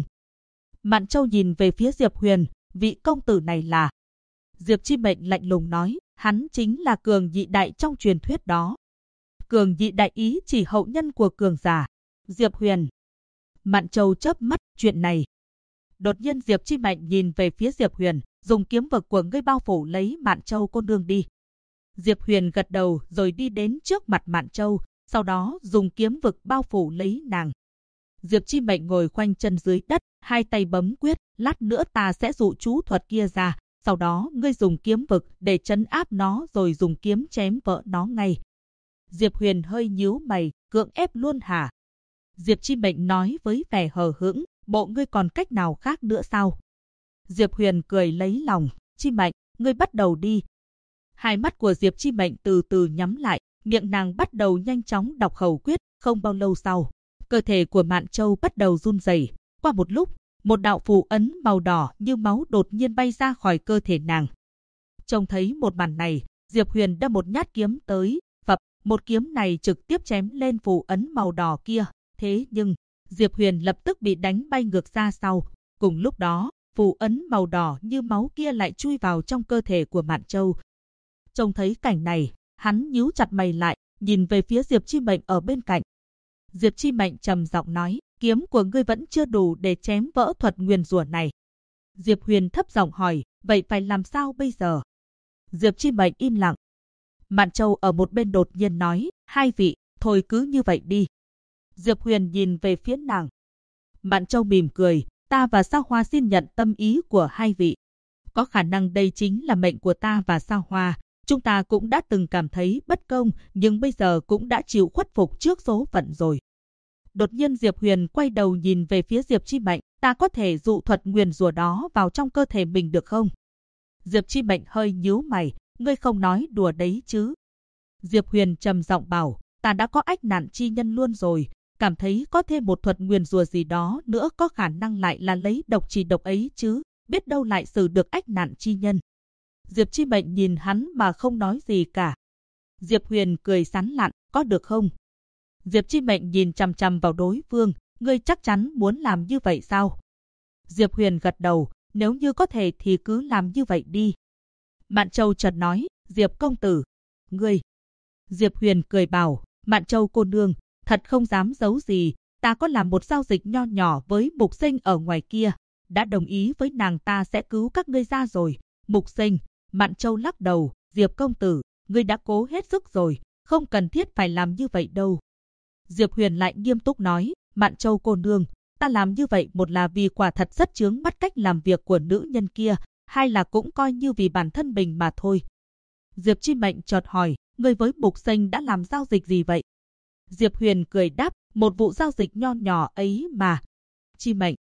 Mạn Châu nhìn về phía Diệp Huyền, vị công tử này là... Diệp Chi Mệnh lạnh lùng nói, hắn chính là Cường Nhị Đại trong truyền thuyết đó. Cường Nhị Đại ý chỉ hậu nhân của cường giả. Diệp Huyền. Mạn Châu chớp mắt, chuyện này. Đột nhiên Diệp Chi Mệnh nhìn về phía Diệp Huyền, dùng kiếm vực của ngươi bao phủ lấy Mạn Châu cô nương đi. Diệp Huyền gật đầu rồi đi đến trước mặt Mạn Châu, sau đó dùng kiếm vực bao phủ lấy nàng. Diệp Chi Mệnh ngồi khoanh chân dưới đất, hai tay bấm quyết, lát nữa ta sẽ dụ chú thuật kia ra, sau đó ngươi dùng kiếm vực để trấn áp nó rồi dùng kiếm chém vỡ nó ngay. Diệp Huyền hơi nhíu mày, cưỡng ép luôn hả? Diệp Chi Mệnh nói với vẻ hờ hững, bộ ngươi còn cách nào khác nữa sao? Diệp Huyền cười lấy lòng, Chi Mệnh, ngươi bắt đầu đi. Hai mắt của Diệp Chi Mệnh từ từ nhắm lại, miệng nàng bắt đầu nhanh chóng đọc khẩu quyết, không bao lâu sau. Cơ thể của Mạn Châu bắt đầu run rẩy. Qua một lúc, một đạo phù ấn màu đỏ như máu đột nhiên bay ra khỏi cơ thể nàng. Trông thấy một màn này, Diệp Huyền đâm một nhát kiếm tới, phập, một kiếm này trực tiếp chém lên phù ấn màu đỏ kia. Thế nhưng, Diệp Huyền lập tức bị đánh bay ngược ra sau. Cùng lúc đó, phù ấn màu đỏ như máu kia lại chui vào trong cơ thể của Mạn Châu. Trông thấy cảnh này, hắn nhíu chặt mày lại, nhìn về phía Diệp Chi Mệnh ở bên cạnh. Diệp Chi Mệnh trầm giọng nói, kiếm của ngươi vẫn chưa đủ để chém vỡ thuật nguyền rủa này. Diệp Huyền thấp giọng hỏi, vậy phải làm sao bây giờ? Diệp Chi Mệnh im lặng. Mạn Châu ở một bên đột nhiên nói, hai vị, thôi cứ như vậy đi. Diệp Huyền nhìn về phía nàng. Mạn Châu mỉm cười, ta và Sao Hoa xin nhận tâm ý của hai vị. Có khả năng đây chính là mệnh của ta và Sao Hoa. Chúng ta cũng đã từng cảm thấy bất công, nhưng bây giờ cũng đã chịu khuất phục trước số phận rồi. Đột nhiên Diệp Huyền quay đầu nhìn về phía Diệp Chi Mệnh, ta có thể dụ thuật nguyền rủa đó vào trong cơ thể mình được không? Diệp Chi Mệnh hơi nhíu mày, ngươi không nói đùa đấy chứ? Diệp Huyền trầm giọng bảo, ta đã có ách nạn chi nhân luôn rồi, cảm thấy có thêm một thuật nguyền rủa gì đó nữa có khả năng lại là lấy độc chỉ độc ấy chứ, biết đâu lại xử được ách nạn chi nhân. Diệp Chi Mệnh nhìn hắn mà không nói gì cả. Diệp Huyền cười sán lạn, có được không? Diệp Chi Mệnh nhìn chằm chằm vào đối phương, ngươi chắc chắn muốn làm như vậy sao? Diệp Huyền gật đầu, nếu như có thể thì cứ làm như vậy đi. Mạn Châu chợt nói, Diệp công tử, ngươi. Diệp Huyền cười bảo, Mạn Châu cô nương, thật không dám giấu gì, ta có làm một giao dịch nho nhỏ với Mục Sinh ở ngoài kia, đã đồng ý với nàng ta sẽ cứu các ngươi ra rồi. Mục Sinh. Mạn Châu lắc đầu, Diệp công tử, ngươi đã cố hết sức rồi, không cần thiết phải làm như vậy đâu. Diệp Huyền lại nghiêm túc nói, Mạn Châu cô nương, ta làm như vậy một là vì quả thật rất chướng mắt cách làm việc của nữ nhân kia, hai là cũng coi như vì bản thân mình mà thôi. Diệp Chi Mệnh chợt hỏi, ngươi với Mục Sinh đã làm giao dịch gì vậy? Diệp Huyền cười đáp, một vụ giao dịch nho nhỏ ấy mà. Chi Mệnh,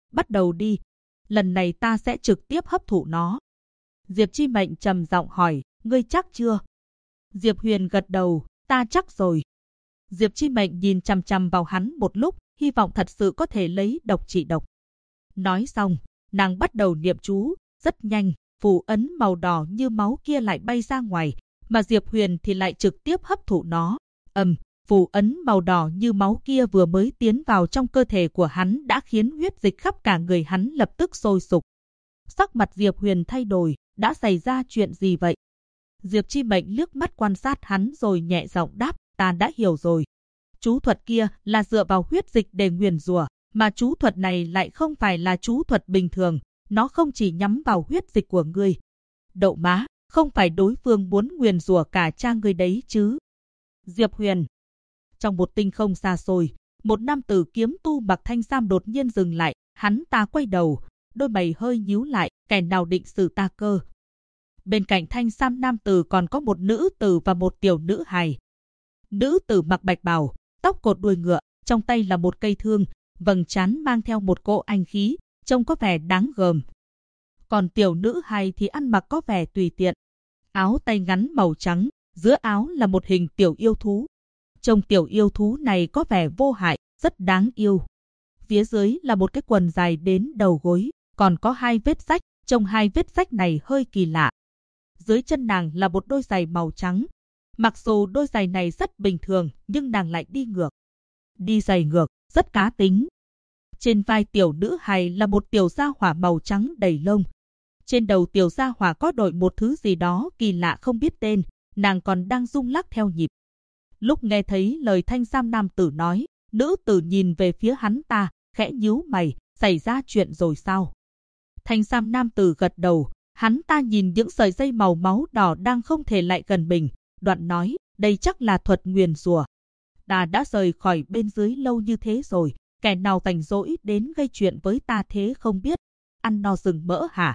bắt đầu đi. Lần này ta sẽ trực tiếp hấp thụ nó. Diệp Chi Mệnh trầm giọng hỏi, ngươi chắc chưa? Diệp Huyền gật đầu, ta chắc rồi. Diệp Chi Mệnh nhìn chằm chằm vào hắn một lúc, hy vọng thật sự có thể lấy độc trị độc. Nói xong, nàng bắt đầu niệm chú, rất nhanh, phù ấn màu đỏ như máu kia lại bay ra ngoài, mà Diệp Huyền thì lại trực tiếp hấp thụ nó. Phù ấn màu đỏ như máu kia vừa mới tiến vào trong cơ thể của hắn đã khiến huyết dịch khắp cả người hắn lập tức sôi sục. Sắc mặt Diệp Huyền thay đổi, đã xảy ra chuyện gì vậy? Diệp Chi Mệnh liếc mắt quan sát hắn rồi nhẹ giọng đáp, ta đã hiểu rồi. Chú thuật kia là dựa vào huyết dịch để nguyền rủa, mà chú thuật này lại không phải là chú thuật bình thường, nó không chỉ nhắm vào huyết dịch của ngươi. Đậu má, không phải đối phương muốn nguyền rủa cả cha ngươi đấy chứ? Diệp Huyền. Trong một tinh không xa xôi, một nam tử kiếm tu mặc thanh sam đột nhiên dừng lại, hắn ta quay đầu, đôi mày hơi nhíu lại, kẻ nào định xử ta cơ? Bên cạnh thanh sam nam tử còn có một nữ tử và một tiểu nữ hài. Nữ tử mặc bạch bào, tóc cột đuôi ngựa, trong tay là một cây thương, vầng trán mang theo một cỗ anh khí, trông có vẻ đáng gờm. Còn tiểu nữ hài thì ăn mặc có vẻ tùy tiện, áo tay ngắn màu trắng, giữa áo là một hình tiểu yêu thú. Trông tiểu yêu thú này có vẻ vô hại, rất đáng yêu. Phía dưới là một cái quần dài đến đầu gối, còn có hai vết rách, trông hai vết rách này hơi kỳ lạ. Dưới chân nàng là một đôi giày màu trắng. Mặc dù đôi giày này rất bình thường, nhưng nàng lại đi ngược. Đi giày ngược, rất cá tính. Trên vai tiểu nữ hài là một tiểu gia hỏa màu trắng đầy lông. Trên đầu tiểu gia hỏa có đội một thứ gì đó kỳ lạ không biết tên, nàng còn đang rung lắc theo nhịp. Lúc nghe thấy lời thanh sam nam tử nói, nữ tử nhìn về phía hắn ta, khẽ nhíu mày, xảy ra chuyện rồi sao? Thanh sam nam tử gật đầu, hắn ta nhìn những sợi dây màu máu đỏ đang không thể lại gần mình, đoạn nói, đây chắc là thuật nguyền rủa. Ta đã rời khỏi bên dưới lâu như thế rồi, kẻ nào rảnh rỗi đến gây chuyện với ta thế không biết, ăn no rừng mỡ hả?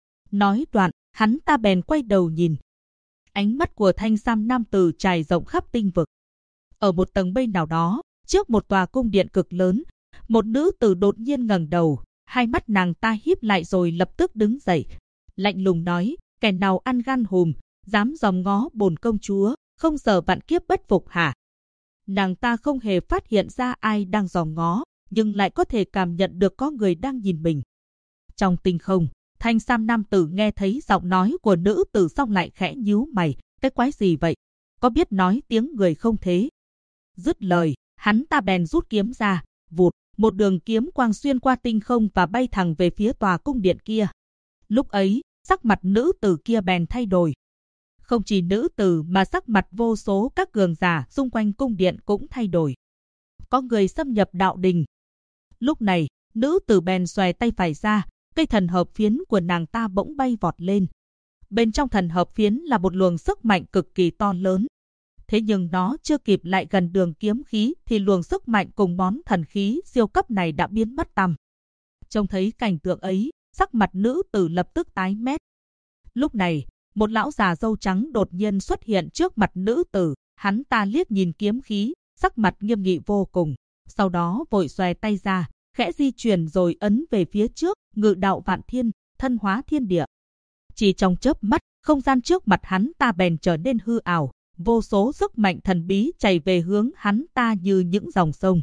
Nói đoạn, hắn ta bèn quay đầu nhìn. Ánh mắt của thanh sam nam tử trải rộng khắp tinh vực. Ở một tầng mây nào đó, trước một tòa cung điện cực lớn, một nữ tử đột nhiên ngẩng đầu, hai mắt nàng ta híp lại rồi lập tức đứng dậy. Lạnh lùng nói, kẻ nào ăn gan hùm, dám dòm ngó bổn công chúa, không sợ vạn kiếp bất phục hả? Nàng ta không hề phát hiện ra ai đang dòm ngó, nhưng lại có thể cảm nhận được có người đang nhìn mình. Trong tinh không, thanh sam nam tử nghe thấy giọng nói của nữ tử xong lại khẽ nhíu mày, cái quái gì vậy? Có biết nói tiếng người không thế? Dứt lời, hắn ta bèn rút kiếm ra, vụt, một đường kiếm quang xuyên qua tinh không và bay thẳng về phía tòa cung điện kia. Lúc ấy, sắc mặt nữ tử kia bèn thay đổi. Không chỉ nữ tử mà sắc mặt vô số các cường giả xung quanh cung điện cũng thay đổi. Có người xâm nhập đạo đình. Lúc này, nữ tử bèn xòe tay phải ra, cây thần hợp phiến của nàng ta bỗng bay vọt lên. Bên trong thần hợp phiến là một luồng sức mạnh cực kỳ to lớn. Thế nhưng nó chưa kịp lại gần đường kiếm khí thì luồng sức mạnh cùng món thần khí siêu cấp này đã biến mất tăm. Trông thấy cảnh tượng ấy, sắc mặt nữ tử lập tức tái mét. Lúc này, một lão già râu trắng đột nhiên xuất hiện trước mặt nữ tử, hắn ta liếc nhìn kiếm khí, sắc mặt nghiêm nghị vô cùng. Sau đó vội xòe tay ra, khẽ di chuyển rồi ấn về phía trước, ngự đạo vạn thiên, thân hóa thiên địa. Chỉ trong chớp mắt, không gian trước mặt hắn ta bèn trở nên hư ảo, vô số sức mạnh thần bí chảy về hướng hắn ta như những dòng sông.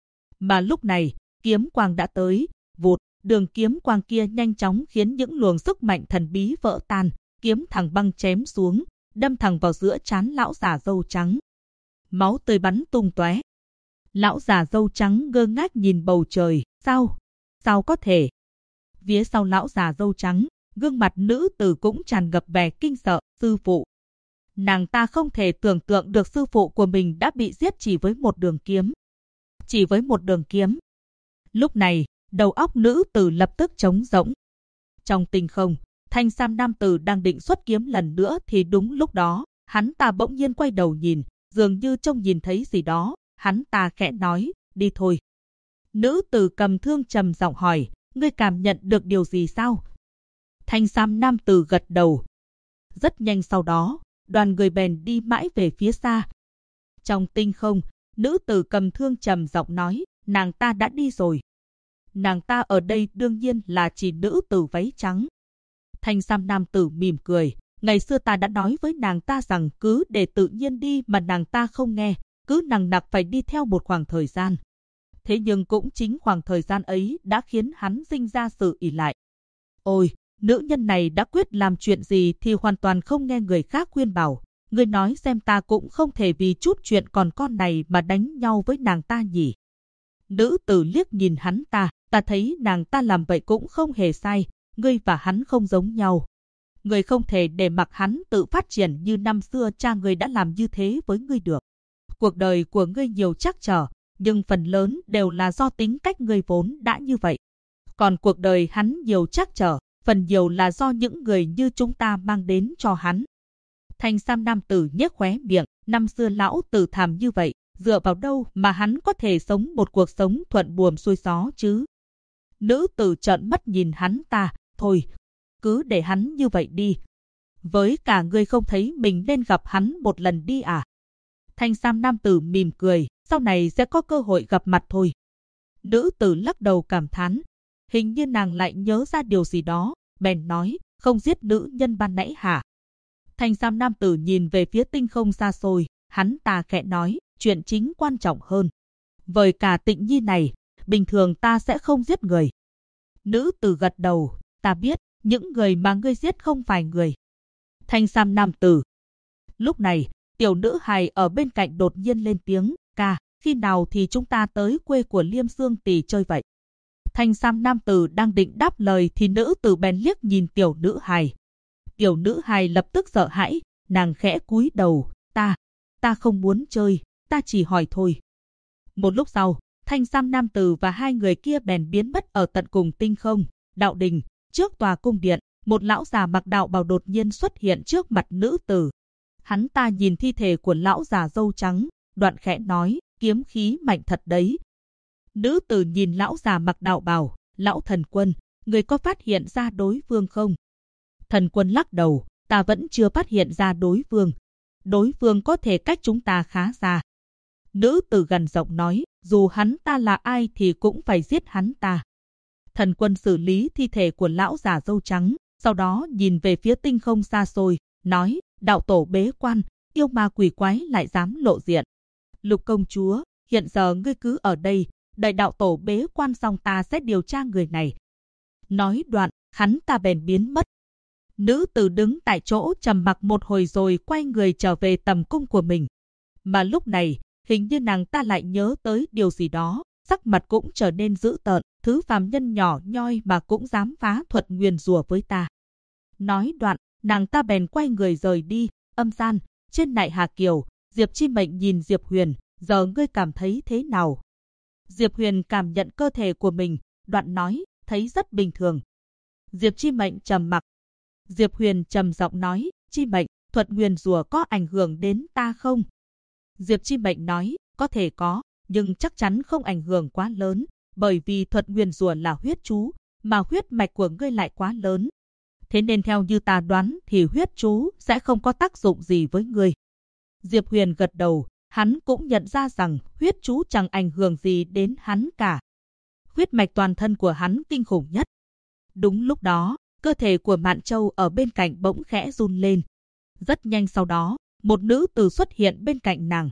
Mà lúc này, kiếm quang đã tới, vụt, đường kiếm quang kia nhanh chóng khiến những luồng sức mạnh thần bí vỡ tan, kiếm thẳng băng chém xuống, đâm thẳng vào giữa trán lão già râu trắng. Máu tươi bắn tung tóe. Lão già râu trắng ngơ ngác nhìn bầu trời, sao có thể? Phía sau lão già râu trắng, gương mặt nữ tử cũng tràn ngập vẻ kinh sợ, sư phụ. Nàng ta không thể tưởng tượng được sư phụ của mình đã bị giết chỉ với một đường kiếm. Chỉ với một đường kiếm. Lúc này, đầu óc nữ tử lập tức trống rỗng. Trong tinh không, thanh sam nam tử đang định xuất kiếm lần nữa thì đúng lúc đó, hắn ta bỗng nhiên quay đầu nhìn, dường như trông nhìn thấy gì đó, hắn ta khẽ nói, đi thôi. Nữ tử cầm thương trầm giọng hỏi, ngươi cảm nhận được điều gì sao? Thanh sam nam tử gật đầu. Rất nhanh sau đó, đoàn người bèn đi mãi về phía xa. Trong tinh không, nữ tử cầm thương trầm giọng nói, nàng ta đã đi rồi. Nàng ta ở đây đương nhiên là chỉ nữ tử váy trắng. Thanh sam nam tử mỉm cười. Ngày xưa ta đã nói với nàng ta rằng cứ để tự nhiên đi mà nàng ta không nghe, cứ nằng nặc phải đi theo một khoảng thời gian. Thế nhưng cũng chính khoảng thời gian ấy đã khiến hắn sinh ra sự ỷ lại. Ôi, nữ nhân này đã quyết làm chuyện gì thì hoàn toàn không nghe người khác khuyên bảo. Ngươi nói xem, ta cũng không thể vì chút chuyện còn con này mà đánh nhau với nàng ta nhỉ. Nữ tử liếc nhìn hắn ta thấy nàng ta làm vậy cũng không hề sai, ngươi và hắn không giống nhau. Ngươi không thể để mặc hắn tự phát triển như năm xưa cha ngươi đã làm như thế với ngươi được. Cuộc đời của ngươi nhiều trắc trở, nhưng phần lớn đều là do tính cách ngươi vốn đã như vậy. Còn cuộc đời hắn nhiều trắc trở, phần nhiều là do những người như chúng ta mang đến cho hắn. Thanh sam nam tử nhếch khóe miệng, năm xưa lão tử thảm như vậy, dựa vào đâu mà hắn có thể sống một cuộc sống thuận buồm xuôi gió chứ? Nữ tử trợn mắt nhìn hắn ta, thôi, cứ để hắn như vậy đi. Với cả ngươi không thấy mình nên gặp hắn một lần đi à? Thanh sam nam tử mỉm cười, sau này sẽ có cơ hội gặp mặt thôi. Nữ tử lắc đầu cảm thán, hình như nàng lại nhớ ra điều gì đó, bèn nói, không giết nữ nhân ban nãy hả? Thanh sam nam tử nhìn về phía tinh không xa xôi, hắn ta khẽ nói, chuyện chính quan trọng hơn. Với cả Tịnh Nhi này, bình thường ta sẽ không giết người. Nữ tử gật đầu, ta biết, những người mà ngươi giết không phải người. Thanh sam nam tử. Lúc này, tiểu nữ hài ở bên cạnh đột nhiên lên tiếng, ca, khi nào thì chúng ta tới quê của Liêm Xương tỷ chơi vậy? Thanh sam nam tử đang định đáp lời thì nữ tử bèn liếc nhìn tiểu nữ hài. Tiểu nữ hài lập tức sợ hãi, nàng khẽ cúi đầu, ta không muốn chơi, ta chỉ hỏi thôi. Một lúc sau, thanh sam nam tử và hai người kia bèn biến mất ở tận cùng tinh không, đạo đình, trước tòa cung điện, một lão già mặc đạo bào đột nhiên xuất hiện trước mặt nữ tử. Hắn ta nhìn thi thể của lão già râu trắng, đoạn khẽ nói, kiếm khí mạnh thật đấy. Nữ tử nhìn lão già mặc đạo bào, lão thần quân, người có phát hiện ra đối phương không? Thần quân lắc đầu, ta vẫn chưa phát hiện ra đối phương. Đối phương có thể cách chúng ta khá xa. Nữ tử gằn giọng nói, dù hắn ta là ai thì cũng phải giết hắn ta. Thần quân xử lý thi thể của lão già râu trắng, sau đó nhìn về phía tinh không xa xôi, nói, đạo tổ bế quan, yêu ma quỷ quái lại dám lộ diện. Lục công chúa, hiện giờ ngươi cứ ở đây, đợi đạo tổ bế quan xong ta sẽ điều tra người này. Nói đoạn, hắn ta bèn biến mất. Nữ tử đứng tại chỗ trầm mặc một hồi rồi quay người trở về tầm cung của mình. Mà lúc này, hình như nàng ta lại nhớ tới điều gì đó, sắc mặt cũng trở nên dữ tợn, thứ phàm nhân nhỏ nhoi mà cũng dám phá thuật nguyền rủa với ta. Nói đoạn, nàng ta bèn quay người rời đi, âm gian, trên nại Hà Kiều, Diệp Chi Mệnh nhìn Diệp Huyền, giờ ngươi cảm thấy thế nào? Diệp Huyền cảm nhận cơ thể của mình, đoạn nói, thấy rất bình thường. Diệp Chi Mệnh trầm mặc. Diệp Huyền trầm giọng nói, Chi Mệnh, thuật nguyền rủa có ảnh hưởng đến ta không? Diệp Chi Mệnh nói, có thể có, nhưng chắc chắn không ảnh hưởng quá lớn, bởi vì thuật nguyền rủa là huyết chú, mà huyết mạch của ngươi lại quá lớn. Thế nên theo như ta đoán thì huyết chú sẽ không có tác dụng gì với ngươi. Diệp Huyền gật đầu, hắn cũng nhận ra rằng huyết chú chẳng ảnh hưởng gì đến hắn cả. Huyết mạch toàn thân của hắn kinh khủng nhất. Đúng lúc đó, cơ thể của Mạn Châu ở bên cạnh bỗng khẽ run lên. Rất nhanh sau đó, một nữ tử xuất hiện bên cạnh nàng.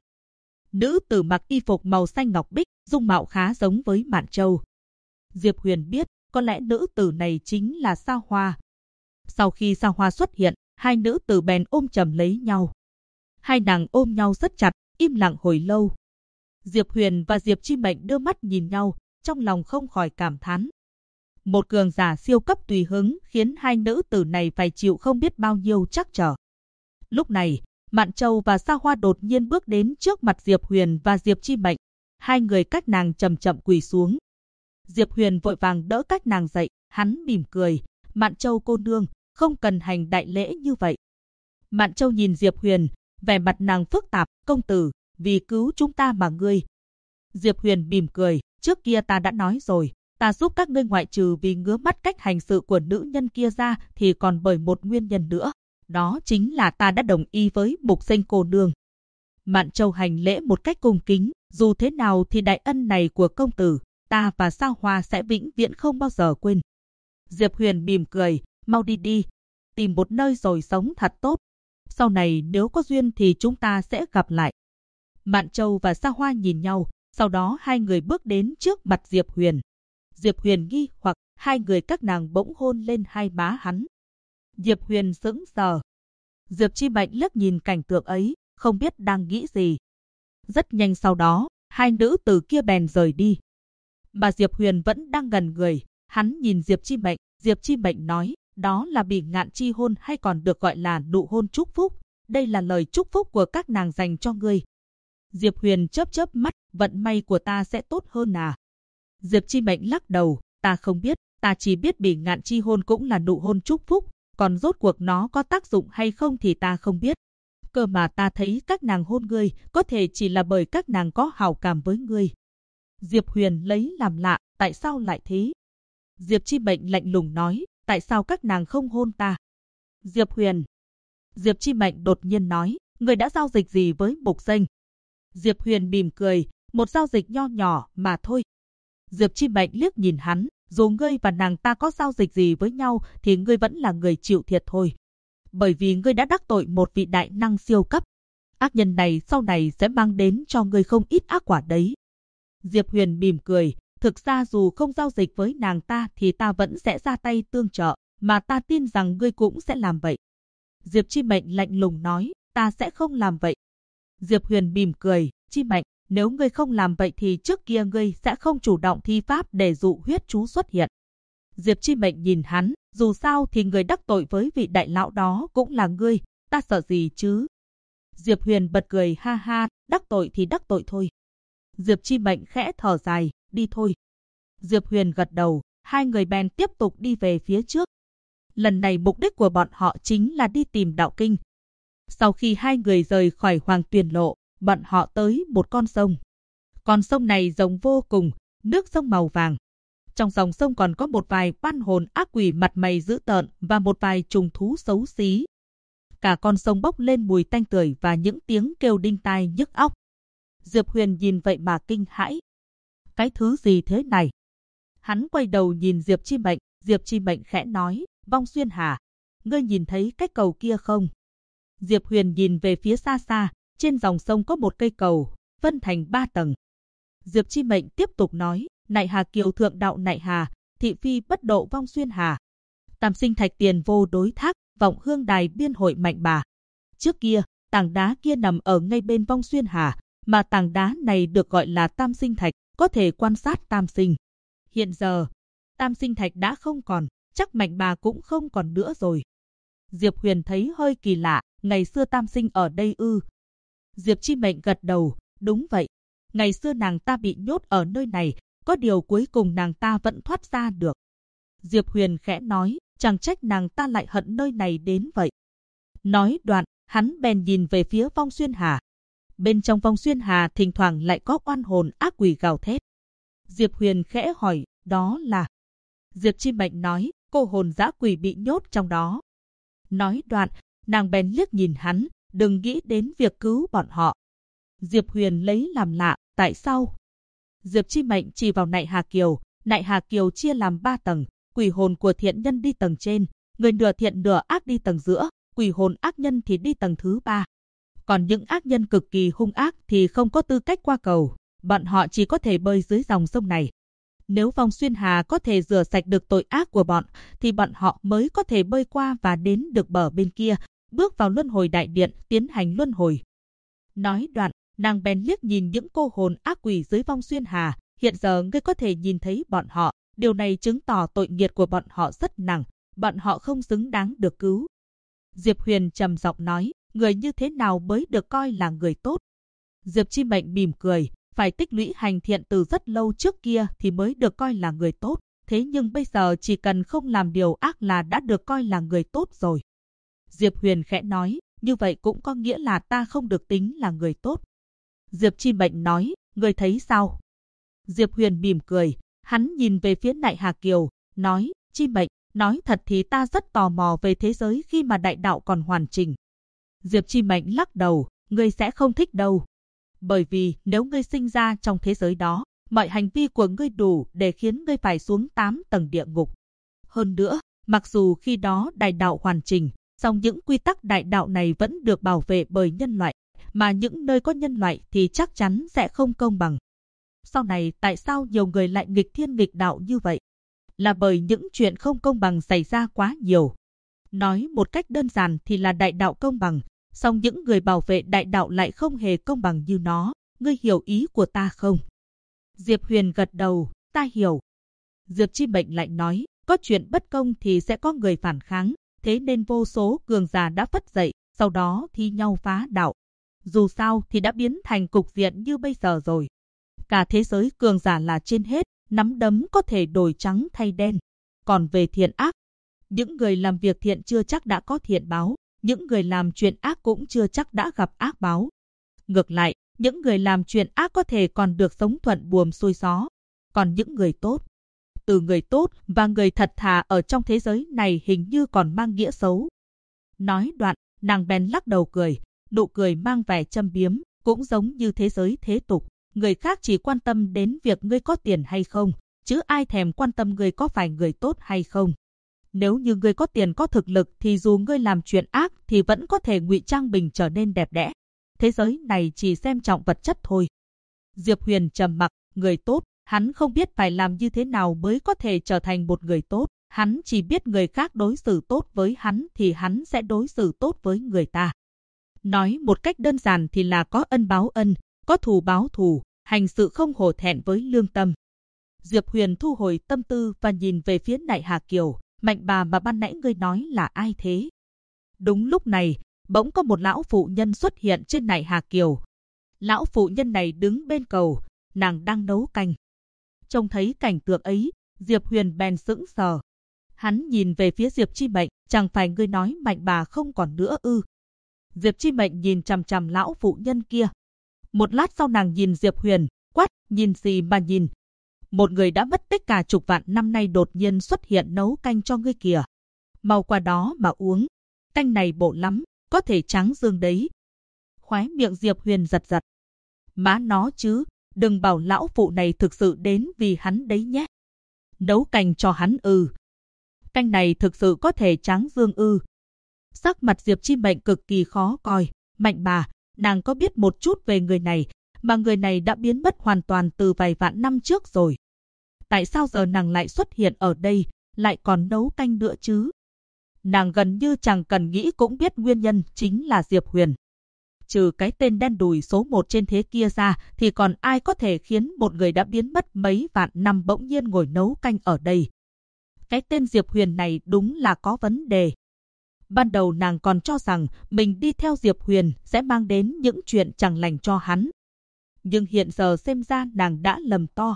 Nữ tử mặc y phục màu xanh ngọc bích, dung mạo khá giống với Mạn Châu. Diệp Huyền biết, có lẽ nữ tử này chính là Sa Hoa. Sau khi Sa Hoa xuất hiện, hai nữ tử bèn ôm chầm lấy nhau. Hai nàng ôm nhau rất chặt, im lặng hồi lâu. Diệp Huyền và Diệp Chi Mệnh đưa mắt nhìn nhau, trong lòng không khỏi cảm thán. Một cường giả siêu cấp tùy hứng khiến hai nữ tử này phải chịu không biết bao nhiêu trắc trở. Lúc này, Mạn Châu và Sa Hoa đột nhiên bước đến trước mặt Diệp Huyền và Diệp Chi Mệnh. Hai người cách nàng chậm chậm quỳ xuống. Diệp Huyền vội vàng đỡ cách nàng dậy, hắn mỉm cười, Mạn Châu cô nương, không cần hành đại lễ như vậy. Mạn Châu nhìn Diệp Huyền, vẻ mặt nàng phức tạp, công tử, vì cứu chúng ta mà ngươi. Diệp Huyền mỉm cười, trước kia ta đã nói rồi, ta giúp các ngươi ngoại trừ vì ngứa mắt cách hành sự của nữ nhân kia ra thì còn bởi một nguyên nhân nữa. Đó chính là ta đã đồng ý với Mục Sinh cô nương. Mạn Châu hành lễ một cách cung kính, dù thế nào thì đại ân này của công tử, ta và Sa Hoa sẽ vĩnh viễn không bao giờ quên. Diệp Huyền mỉm cười, mau đi đi, tìm một nơi rồi sống thật tốt. Sau này nếu có duyên thì chúng ta sẽ gặp lại. Mạn Châu và Sa Hoa nhìn nhau, sau đó hai người bước đến trước mặt Diệp Huyền. Diệp Huyền nghi hoặc, hai người các nàng bỗng hôn lên hai má hắn. Diệp Huyền sững sờ. Diệp Chi Mạnh liếc nhìn cảnh tượng ấy, không biết đang nghĩ gì. Rất nhanh sau đó, hai nữ tử kia bèn rời đi. Mà Diệp Huyền vẫn đang ngẩn người, hắn nhìn Diệp Chi Mạnh nói, đó là Bỉ Ngạn chi hôn hay còn được gọi là nụ hôn chúc phúc, đây là lời chúc phúc của các nàng dành cho ngươi. Diệp Huyền chớp chớp mắt, vận may của ta sẽ tốt hơn à? Diệp Chi Mạnh lắc đầu, ta không biết, ta chỉ biết Bỉ Ngạn chi hôn cũng là nụ hôn chúc phúc, còn rốt cuộc nó có tác dụng hay không thì ta không biết. Cơ mà ta thấy các nàng hôn ngươi, có thể chỉ là bởi các nàng có hảo cảm với ngươi. Diệp Huyền lấy làm lạ, tại sao lại thế? Diệp Chi Mạnh lạnh lùng nói, tại sao các nàng không hôn ta? Diệp Huyền. Diệp Chi Mạnh đột nhiên nói, ngươi đã giao dịch gì với Mục Danh? Diệp Huyền mỉm cười, một giao dịch nho nhỏ mà thôi. Diệp Chi Mạnh liếc nhìn hắn, dù ngươi và nàng ta có giao dịch gì với nhau thì ngươi vẫn là người chịu thiệt thôi. Bởi vì ngươi đã đắc tội một vị đại năng siêu cấp. Ác nhân này sau này sẽ mang đến cho ngươi không ít ác quả đấy. Diệp Huyền mỉm cười, thực ra dù không giao dịch với nàng ta thì ta vẫn sẽ ra tay tương trợ, mà ta tin rằng ngươi cũng sẽ làm vậy. Diệp Chi Mạnh lạnh lùng nói, ta sẽ không làm vậy. Diệp Huyền mỉm cười, Chi Mạnh, nếu ngươi không làm vậy thì trước kia ngươi sẽ không chủ động thi pháp để dụ huyết chú xuất hiện. Diệp Chi Mạnh nhìn hắn, dù sao thì người đắc tội với vị đại lão đó cũng là ngươi, ta sợ gì chứ? Diệp Huyền bật cười ha ha, đắc tội thì đắc tội thôi. Diệp Chi Mạnh khẽ thở dài, đi thôi. Diệp Huyền gật đầu, hai người bèn tiếp tục đi về phía trước. Lần này mục đích của bọn họ chính là đi tìm đạo kinh. Sau khi hai người rời khỏi Hoàng Tuyền Lộ, bọn họ tới một con sông. Con sông này rộng vô cùng, nước sông màu vàng. Trong dòng sông còn có một vài oan hồn ác quỷ mặt mày dữ tợn và một vài trùng thú xấu xí. Cả con sông bốc lên mùi tanh tưởi và những tiếng kêu đinh tai nhức óc. Diệp Huyền nhìn vậy mà kinh hãi. Cái thứ gì thế này? Hắn quay đầu nhìn Diệp Chi Mạnh khẽ nói, Vong Xuyên Hà, ngươi nhìn thấy cái cầu kia không? Diệp Huyền nhìn về phía xa xa, trên dòng sông có một cây cầu, phân thành 3 tầng. Diệp Chi Mạnh tiếp tục nói, Nại Hà Kiều thượng đạo Nại Hà, thị phi bất độ Vong Xuyên Hà. Tam sinh thạch tiền vô đối thác, vọng hương đài biên hội mạnh bà. Trước kia, tảng đá kia nằm ở ngay bên Vong Xuyên Hà, mà tảng đá này được gọi là Tam sinh thạch, có thể quan sát tam sinh. Hiện giờ, Tam sinh thạch đã không còn, chắc mạnh bà cũng không còn nữa rồi. Diệp Huyền thấy hơi kỳ lạ, ngày xưa tam sinh ở đây ư? Diệp Chi Mạnh gật đầu, đúng vậy. Ngày xưa nàng ta bị nhốt ở nơi này, có điều cuối cùng nàng ta vẫn thoát ra được. Diệp Huyền khẽ nói, chẳng trách nàng ta lại hận nơi này đến vậy. Nói đoạn, hắn bèn nhìn về phía Vong Xuyên Hà. Bên trong Vong Xuyên Hà thỉnh thoảng lại có oan hồn ác quỷ gào thét. Diệp Huyền khẽ hỏi, đó là... Diệp Chi Mạnh nói, cô hồn dã quỷ bị nhốt trong đó. Nói đoạn, nàng bèn liếc nhìn hắn, đừng nghĩ đến việc cứu bọn họ. Diệp Huyền lấy làm lạ, tại sao? Diệp Chi Mạnh chỉ vào Nại Hà Kiều chia làm 3 tầng, quỷ hồn của thiện nhân đi tầng trên, người nửa thiện nửa ác đi tầng giữa, quỷ hồn ác nhân thì đi tầng thứ 3. Còn những ác nhân cực kỳ hung ác thì không có tư cách qua cầu, bọn họ chỉ có thể bơi dưới dòng sông này. Nếu Vong Xuyên Hà có thể rửa sạch được tội ác của bọn, thì bọn họ mới có thể bơi qua và đến được bờ bên kia, bước vào luân hồi đại điện, tiến hành luân hồi. Nói đoạn, nàng bèn liếc nhìn những cô hồn ác quỷ dưới Vong Xuyên Hà, hiện giờ ngươi có thể nhìn thấy bọn họ, điều này chứng tỏ tội nghiệp của bọn họ rất nặng, bọn họ không xứng đáng được cứu. Diệp Huyền trầm giọng nói, người như thế nào mới được coi là người tốt? Diệp Chi Mạnh mỉm cười, phải tích lũy hành thiện từ rất lâu trước kia thì mới được coi là người tốt, thế nhưng bây giờ chỉ cần không làm điều ác là đã được coi là người tốt rồi. Diệp Huyền khẽ nói, như vậy cũng có nghĩa là ta không được tính là người tốt. Diệp Chi Mạnh nói, người thấy sao? Diệp Huyền mỉm cười, hắn nhìn về phía Nại Hà Kiều, nói, Chi Mạnh, nói thật thì ta rất tò mò về thế giới khi mà đại đạo còn hoàn chỉnh. Diệp Chi Mạnh lắc đầu, ngươi sẽ không thích đâu. Bởi vì nếu ngươi sinh ra trong thế giới đó, Mọi hành vi của ngươi đủ để khiến ngươi phải xuống 8 tầng địa ngục. Hơn nữa, mặc dù khi đó đại đạo hoàn chỉnh, song những quy tắc đại đạo này vẫn được bảo vệ bởi nhân loại, mà những nơi có nhân loại thì chắc chắn sẽ không công bằng. Sau này tại sao nhiều người lại nghịch thiên nghịch đạo như vậy? Là bởi những chuyện không công bằng xảy ra quá nhiều. Nói một cách đơn giản thì là đại đạo công bằng, song những người bảo vệ đại đạo lại không hề công bằng như nó. Ngươi hiểu ý của ta không? Diệp Huyền gật đầu, ta hiểu. Diệp Chi Mệnh lại nói, có chuyện bất công thì sẽ có người phản kháng, thế nên vô số cường giả đã phất dậy, sau đó thi nhau phá đạo. Dù sao thì đã biến thành cục diện như bây giờ rồi. Cả thế giới cường giả là trên hết, nắm đấm có thể đổi trắng thay đen. Còn về thiện ác, những người làm việc thiện chưa chắc đã có thiện báo, những người làm chuyện ác cũng chưa chắc đã gặp ác báo. Ngược lại, những người làm chuyện ác có thể còn được sống thuận buồm xuôi gió. Còn những người tốt, từ người tốt và người thật thà ở trong thế giới này hình như còn mang nghĩa xấu. Nói đoạn, nàng bèn lắc đầu cười, nụ cười mang vẻ châm biếm, cũng giống như thế giới thế tục. Người khác chỉ quan tâm đến việc ngươi có tiền hay không, chứ ai thèm quan tâm ngươi có phải người tốt hay không. Nếu như ngươi có tiền có thực lực thì dù ngươi làm chuyện ác thì vẫn có thể ngụy trang mình trở nên đẹp đẽ. Thế giới này chỉ xem trọng vật chất thôi. Diệp Huyền trầm mặc, người tốt, hắn không biết phải làm như thế nào mới có thể trở thành một người tốt. Hắn chỉ biết người khác đối xử tốt với hắn thì hắn sẽ đối xử tốt với người ta. Nói một cách đơn giản thì là có ân báo ân, có thù báo thù, hành sự không hổ thẹn với lương tâm. Diệp Huyền thu hồi tâm tư và nhìn về phía Nại Hà Kiều, Mạnh bà mà ban nãy ngươi nói là ai thế? Đúng lúc này, bỗng có một lão phụ nhân xuất hiện trên Nại Hà Kiều. Lão phụ nhân này đứng bên cầu, nàng đang nấu canh. Trông thấy cảnh tượng ấy, Diệp Huyền bèn sững sờ. Hắn nhìn về phía Diệp Chi Mệnh, chẳng phải ngươi nói Mạnh bà không còn nữa ư? Diệp Chi Mệnh nhìn chằm chằm lão phụ nhân kia. Một lát sau nàng nhìn Diệp Huyền, quát, nhìn gì mà nhìn? Một người đã mất tích cả chục vạn năm nay đột nhiên xuất hiện nấu canh cho ngươi kìa. Mau qua đó mà uống. Canh này bổ lắm, có thể tráng dương đấy. Khóe miệng Diệp Huyền giật giật. Má nó chứ, đừng bảo lão phụ này thực sự đến vì hắn đấy nhé. Nấu canh cho hắn ư? Canh này thực sự có thể tráng dương ư? Sắc mặt Diệp Chi Mệnh cực kỳ khó coi. Mạnh bà, nàng có biết một chút về người này, mà người này đã biến mất hoàn toàn từ vài vạn năm trước rồi. Tại sao giờ nàng lại xuất hiện ở đây, lại còn nấu canh nữa chứ? Nàng gần như chẳng cần nghĩ cũng biết nguyên nhân chính là Diệp Huyền. Trừ cái tên đen đủi số 1 trên thế kia ra, thì còn ai có thể khiến một người đã biến mất mấy vạn năm bỗng nhiên ngồi nấu canh ở đây? Cái tên Diệp Huyền này đúng là có vấn đề. Ban đầu nàng còn cho rằng mình đi theo Diệp Huyền sẽ mang đến những chuyện chẳng lành cho hắn. Nhưng hiện giờ xem ra nàng đã lầm to.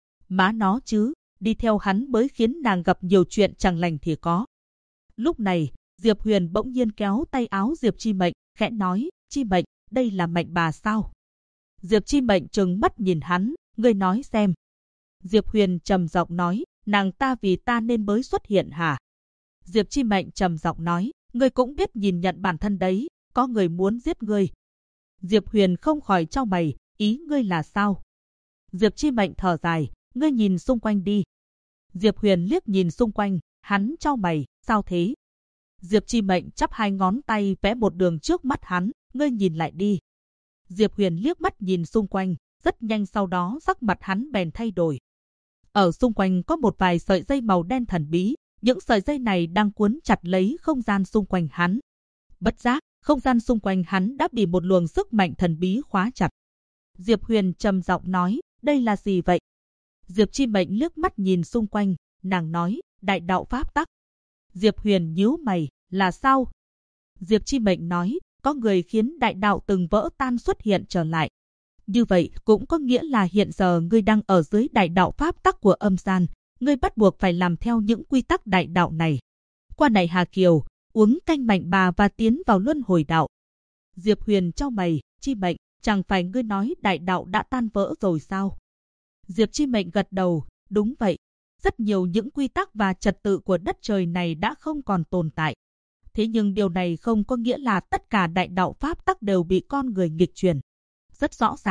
Má nó chứ, đi theo hắn mới khiến nàng gặp nhiều chuyện chẳng lành thì có. Lúc này, Diệp Huyền bỗng nhiên kéo tay áo Diệp Chi Mệnh, khẽ nói, Chi Mệnh, đây là Mạnh bà sao? Diệp Chi Mệnh trừng mắt nhìn hắn, ngươi nói xem. Diệp Huyền trầm giọng nói, nàng ta vì ta nên mới xuất hiện hả? Diệp Chi Mệnh trầm giọng nói, ngươi cũng biết nhìn nhận bản thân đấy, có người muốn giết ngươi. Diệp Huyền không khỏi chau mày, ý ngươi là sao? Diệp Chi Mệnh thở dài, ngươi nhìn xung quanh đi. Diệp Huyền liếc nhìn xung quanh, hắn chau mày, sao thế? Diệp Chi Mệnh chắp hai ngón tay vẽ một đường trước mắt hắn, ngươi nhìn lại đi. Diệp Huyền liếc mắt nhìn xung quanh, rất nhanh sau đó sắc mặt hắn bèn thay đổi. Ở xung quanh có một vài sợi dây màu đen thần bí, những sợi dây này đang cuốn chặt lấy không gian xung quanh hắn. Bất giác, không gian xung quanh hắn đã bị một luồng sức mạnh thần bí khóa chặt. Diệp Huyền trầm giọng nói, đây là gì vậy? Diệp Chi Mệnh liếc mắt nhìn xung quanh, nàng nói, đại đạo pháp tắc. Diệp Huyền nhíu mày, là sao? Diệp Chi Mệnh nói, có người khiến đại đạo từng vỡ tan xuất hiện trở lại. Như vậy cũng có nghĩa là hiện giờ ngươi đang ở dưới đại đạo pháp tắc của âm gian, ngươi bắt buộc phải làm theo những quy tắc đại đạo này. Qua Nại Hà Kiều, uống canh Mạnh bà và tiến vào luân hồi đạo. Diệp Huyền chau mày, Chi Mệnh, chẳng phải ngươi nói đại đạo đã tan vỡ rồi sao? Diệp Chi Mệnh gật đầu, đúng vậy. Rất nhiều những quy tắc và trật tự của đất trời này đã không còn tồn tại. Thế nhưng điều này không có nghĩa là tất cả đại đạo pháp tắc đều bị con người nghịch chuyển. Rất rõ ràng,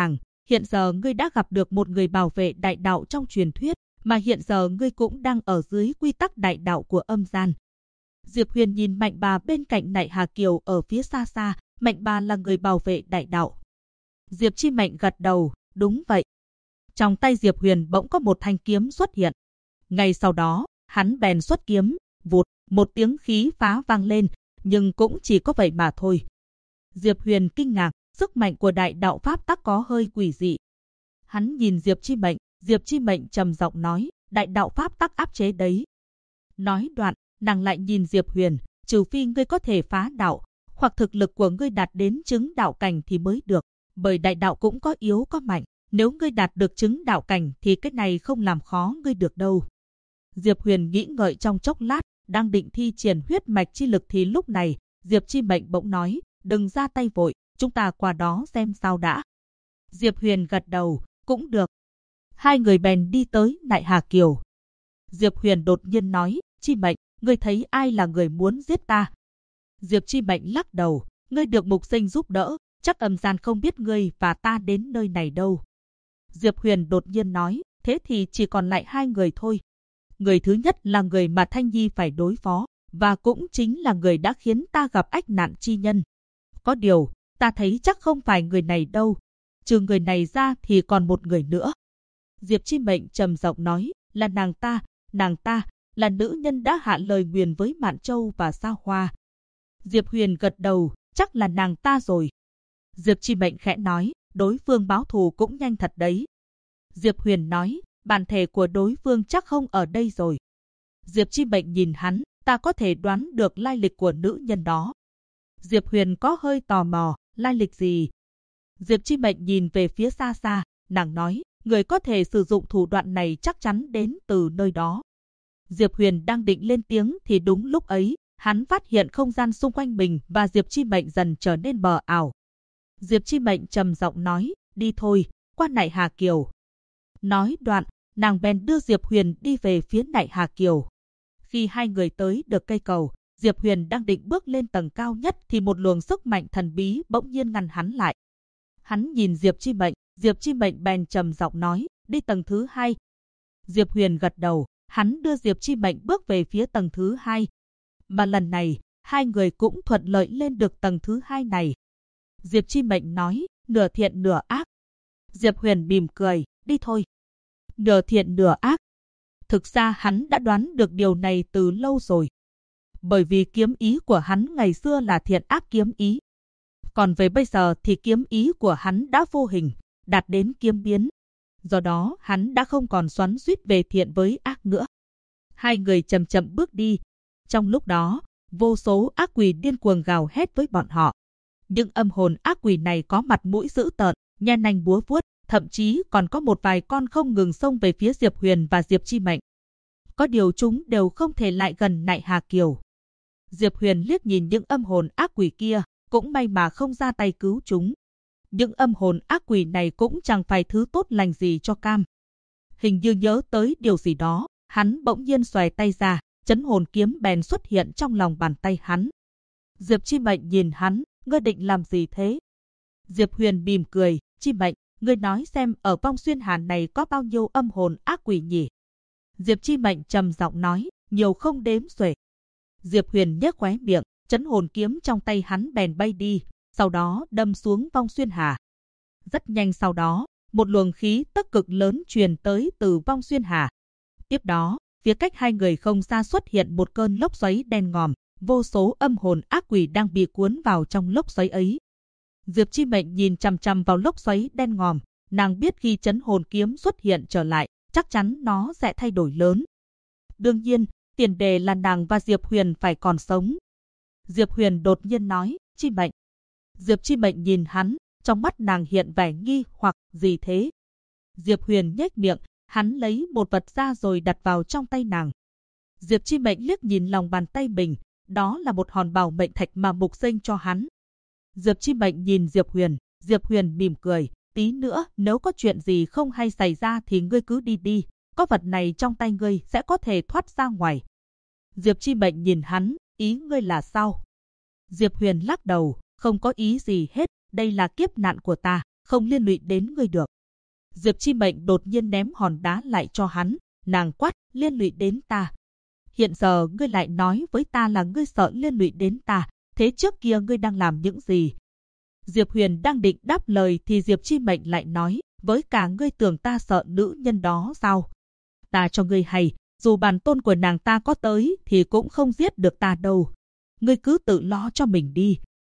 hiện giờ ngươi đã gặp được một người bảo vệ đại đạo trong truyền thuyết, mà hiện giờ ngươi cũng đang ở dưới quy tắc đại đạo của âm gian. Diệp Huyền nhìn Mạnh Bà bên cạnh Nại Hà Kiều ở phía xa xa, Mạnh Bà là người bảo vệ đại đạo. Diệp Chi Mệnh gật đầu, đúng vậy. Trong tay Diệp Huyền bỗng có một thanh kiếm xuất hiện. Ngay sau đó, hắn bèn xuất kiếm, vụt, một tiếng khí phá vang lên, nhưng cũng chỉ có vậy mà thôi. Diệp Huyền kinh ngạc, sức mạnh của đại đạo pháp tắc có hơi quỷ dị. Hắn nhìn Diệp Chi Mệnh trầm giọng nói, đại đạo pháp tắc áp chế đấy. Nói đoạn, nàng lại nhìn Diệp Huyền, trừ phi ngươi có thể phá đạo, hoặc thực lực của ngươi đạt đến chứng đạo cảnh thì mới được, bởi đại đạo cũng có yếu có mạnh, nếu ngươi đạt được chứng đạo cảnh thì cái này không làm khó ngươi được đâu. Diệp Huyền nghĩ ngợi trong chốc lát, đang định thi triển huyết mạch chi lực thì lúc này, Diệp Chi Mệnh bỗng nói, đừng ra tay vội, chúng ta qua đó xem sao đã. Diệp Huyền gật đầu, cũng được. Hai người bèn đi tới Nại Hà Kiều. Diệp Huyền đột nhiên nói, Chi Mệnh, ngươi thấy ai là người muốn giết ta? Diệp Chi Mệnh lắc đầu, ngươi được mục sinh giúp đỡ, chắc âm gian không biết ngươi và ta đến nơi này đâu. Diệp Huyền đột nhiên nói, thế thì chỉ còn lại hai người thôi. Người thứ nhất là người mà Thanh Nhi phải đối phó, và cũng chính là người đã khiến ta gặp ách nạn chi nhân. Có điều, ta thấy chắc không phải người này đâu. Trừ người này ra thì còn một người nữa. Diệp Chi Mệnh trầm giọng nói, là nàng ta là nữ nhân đã hạ lời nguyền với Mạn Châu và Sa Hoa. Diệp Huyền gật đầu, chắc là nàng ta rồi. Diệp Chi Mệnh khẽ nói, đối phương báo thù cũng nhanh thật đấy. Diệp Huyền nói, bản thể của đối phương chắc không ở đây rồi. Diệp Chi Mệnh nhìn hắn, ta có thể đoán được lai lịch của nữ nhân đó. Diệp Huyền có hơi tò mò, lai lịch gì? Diệp Chi Mệnh nhìn về phía xa xa, nàng nói, người có thể sử dụng thủ đoạn này chắc chắn đến từ nơi đó. Diệp Huyền đang định lên tiếng thì đúng lúc ấy, hắn phát hiện không gian xung quanh mình và Diệp Chi Mệnh dần trở nên mờ ảo. Diệp Chi Mệnh trầm giọng nói, đi thôi, qua Nại Hà Kiều. Nói đoạn, nàng bèn đưa Diệp Huyền đi về phía Nại Hà Kiều. Khi hai người tới được cây cầu, Diệp Huyền đang định bước lên tầng cao nhất thì một luồng sức mạnh thần bí bỗng nhiên ngăn hắn lại. Hắn nhìn Diệp Chi Mệnh bèn trầm giọng nói, đi tầng thứ 2. Diệp Huyền gật đầu, hắn đưa Diệp Chi Mệnh bước về phía tầng thứ 2. Mà lần này, hai người cũng thuận lợi lên được tầng thứ 2 này. Diệp Chi Mệnh nói, nửa thiện nửa ác. Diệp Huyền mỉm cười, đi thôi. Nửa thiện nửa ác. Thực ra hắn đã đoán được điều này từ lâu rồi. Bởi vì kiếm ý của hắn ngày xưa là thiện ác kiếm ý. Còn về bây giờ thì kiếm ý của hắn đã vô hình, đạt đến kiếm biến. Do đó hắn đã không còn xoắn xuýt về thiện với ác nữa. Hai người chậm chậm bước đi. Trong lúc đó, vô số ác quỷ điên cuồng gào hét với bọn họ. Những âm hồn ác quỷ này có mặt mũi dữ tợn, nhe nanh búa vuốt, thậm chí còn có một vài con không ngừng xông về phía Diệp Huyền và Diệp Chi Mệnh. Có điều chúng đều không thể lại gần Nại Hà Kiều. Diệp Huyền liếc nhìn những âm hồn ác quỷ kia, cũng may mà không ra tay cứu chúng. Những âm hồn ác quỷ này cũng chẳng phải thứ tốt lành gì cho cam. Hình như nhớ tới điều gì đó, hắn bỗng nhiên xòe tay ra, chấn hồn kiếm bèn xuất hiện trong lòng bàn tay hắn. Diệp Chi Mệnh nhìn hắn, ngươi định làm gì thế? Diệp Huyền mỉm cười, Chi Mệnh, ngươi nói xem ở Vong Xuyên Hà này có bao nhiêu âm hồn ác quỷ nhỉ? Diệp Chi Mệnh trầm giọng nói, nhiều không đếm xuể. Diệp Huyền nhếch khóe miệng, chấn hồn kiếm trong tay hắn bèn bay đi, sau đó đâm xuống Vong Xuyên Hà. Rất nhanh sau đó, một luồng khí tức cực lớn truyền tới từ Vong Xuyên Hà. Tiếp đó, phía cách hai người không xa xuất hiện một cơn lốc xoáy đen ngòm, vô số âm hồn ác quỷ đang bị cuốn vào trong lốc xoáy ấy. Diệp Chi Mệnh nhìn chằm chằm vào lốc xoáy đen ngòm, nàng biết khi chấn hồn kiếm xuất hiện trở lại, chắc chắn nó sẽ thay đổi lớn. Đương nhiên, tiền đề là nàng và Diệp Huyền phải còn sống. Diệp Huyền đột nhiên nói, Chi Mệnh. Diệp Chi Mệnh nhìn hắn, trong mắt nàng hiện vẻ nghi hoặc, gì thế? Diệp Huyền nhếch miệng, hắn lấy một vật ra rồi đặt vào trong tay nàng. Diệp Chi Mệnh liếc nhìn lòng bàn tay mình, đó là một hòn bảo mệnh thạch mà Mục Sinh cho hắn. Diệp Chi Mệnh nhìn Diệp Huyền mỉm cười, tí nữa nếu có chuyện gì không hay xảy ra thì ngươi cứ đi đi, có vật này trong tay ngươi sẽ có thể thoát ra ngoài. Diệp Chi Mệnh nhìn hắn, ý ngươi là sao? Diệp Huyền lắc đầu, không có ý gì hết, đây là kiếp nạn của ta, không liên lụy đến ngươi được. Diệp Chi Mệnh đột nhiên ném hòn đá lại cho hắn, nàng quát, liên lụy đến ta. Hiện giờ ngươi lại nói với ta là ngươi sợ liên lụy đến ta, thế trước kia ngươi đang làm những gì? Diệp Huyền đang định đáp lời thì Diệp Chi Mệnh lại nói, với cả ngươi tưởng ta sợ nữ nhân đó sao? Ta cho ngươi hay, dù bản tôn của nàng ta có tới thì cũng không giết được ta đâu. Ngươi cứ tự lo cho mình đi.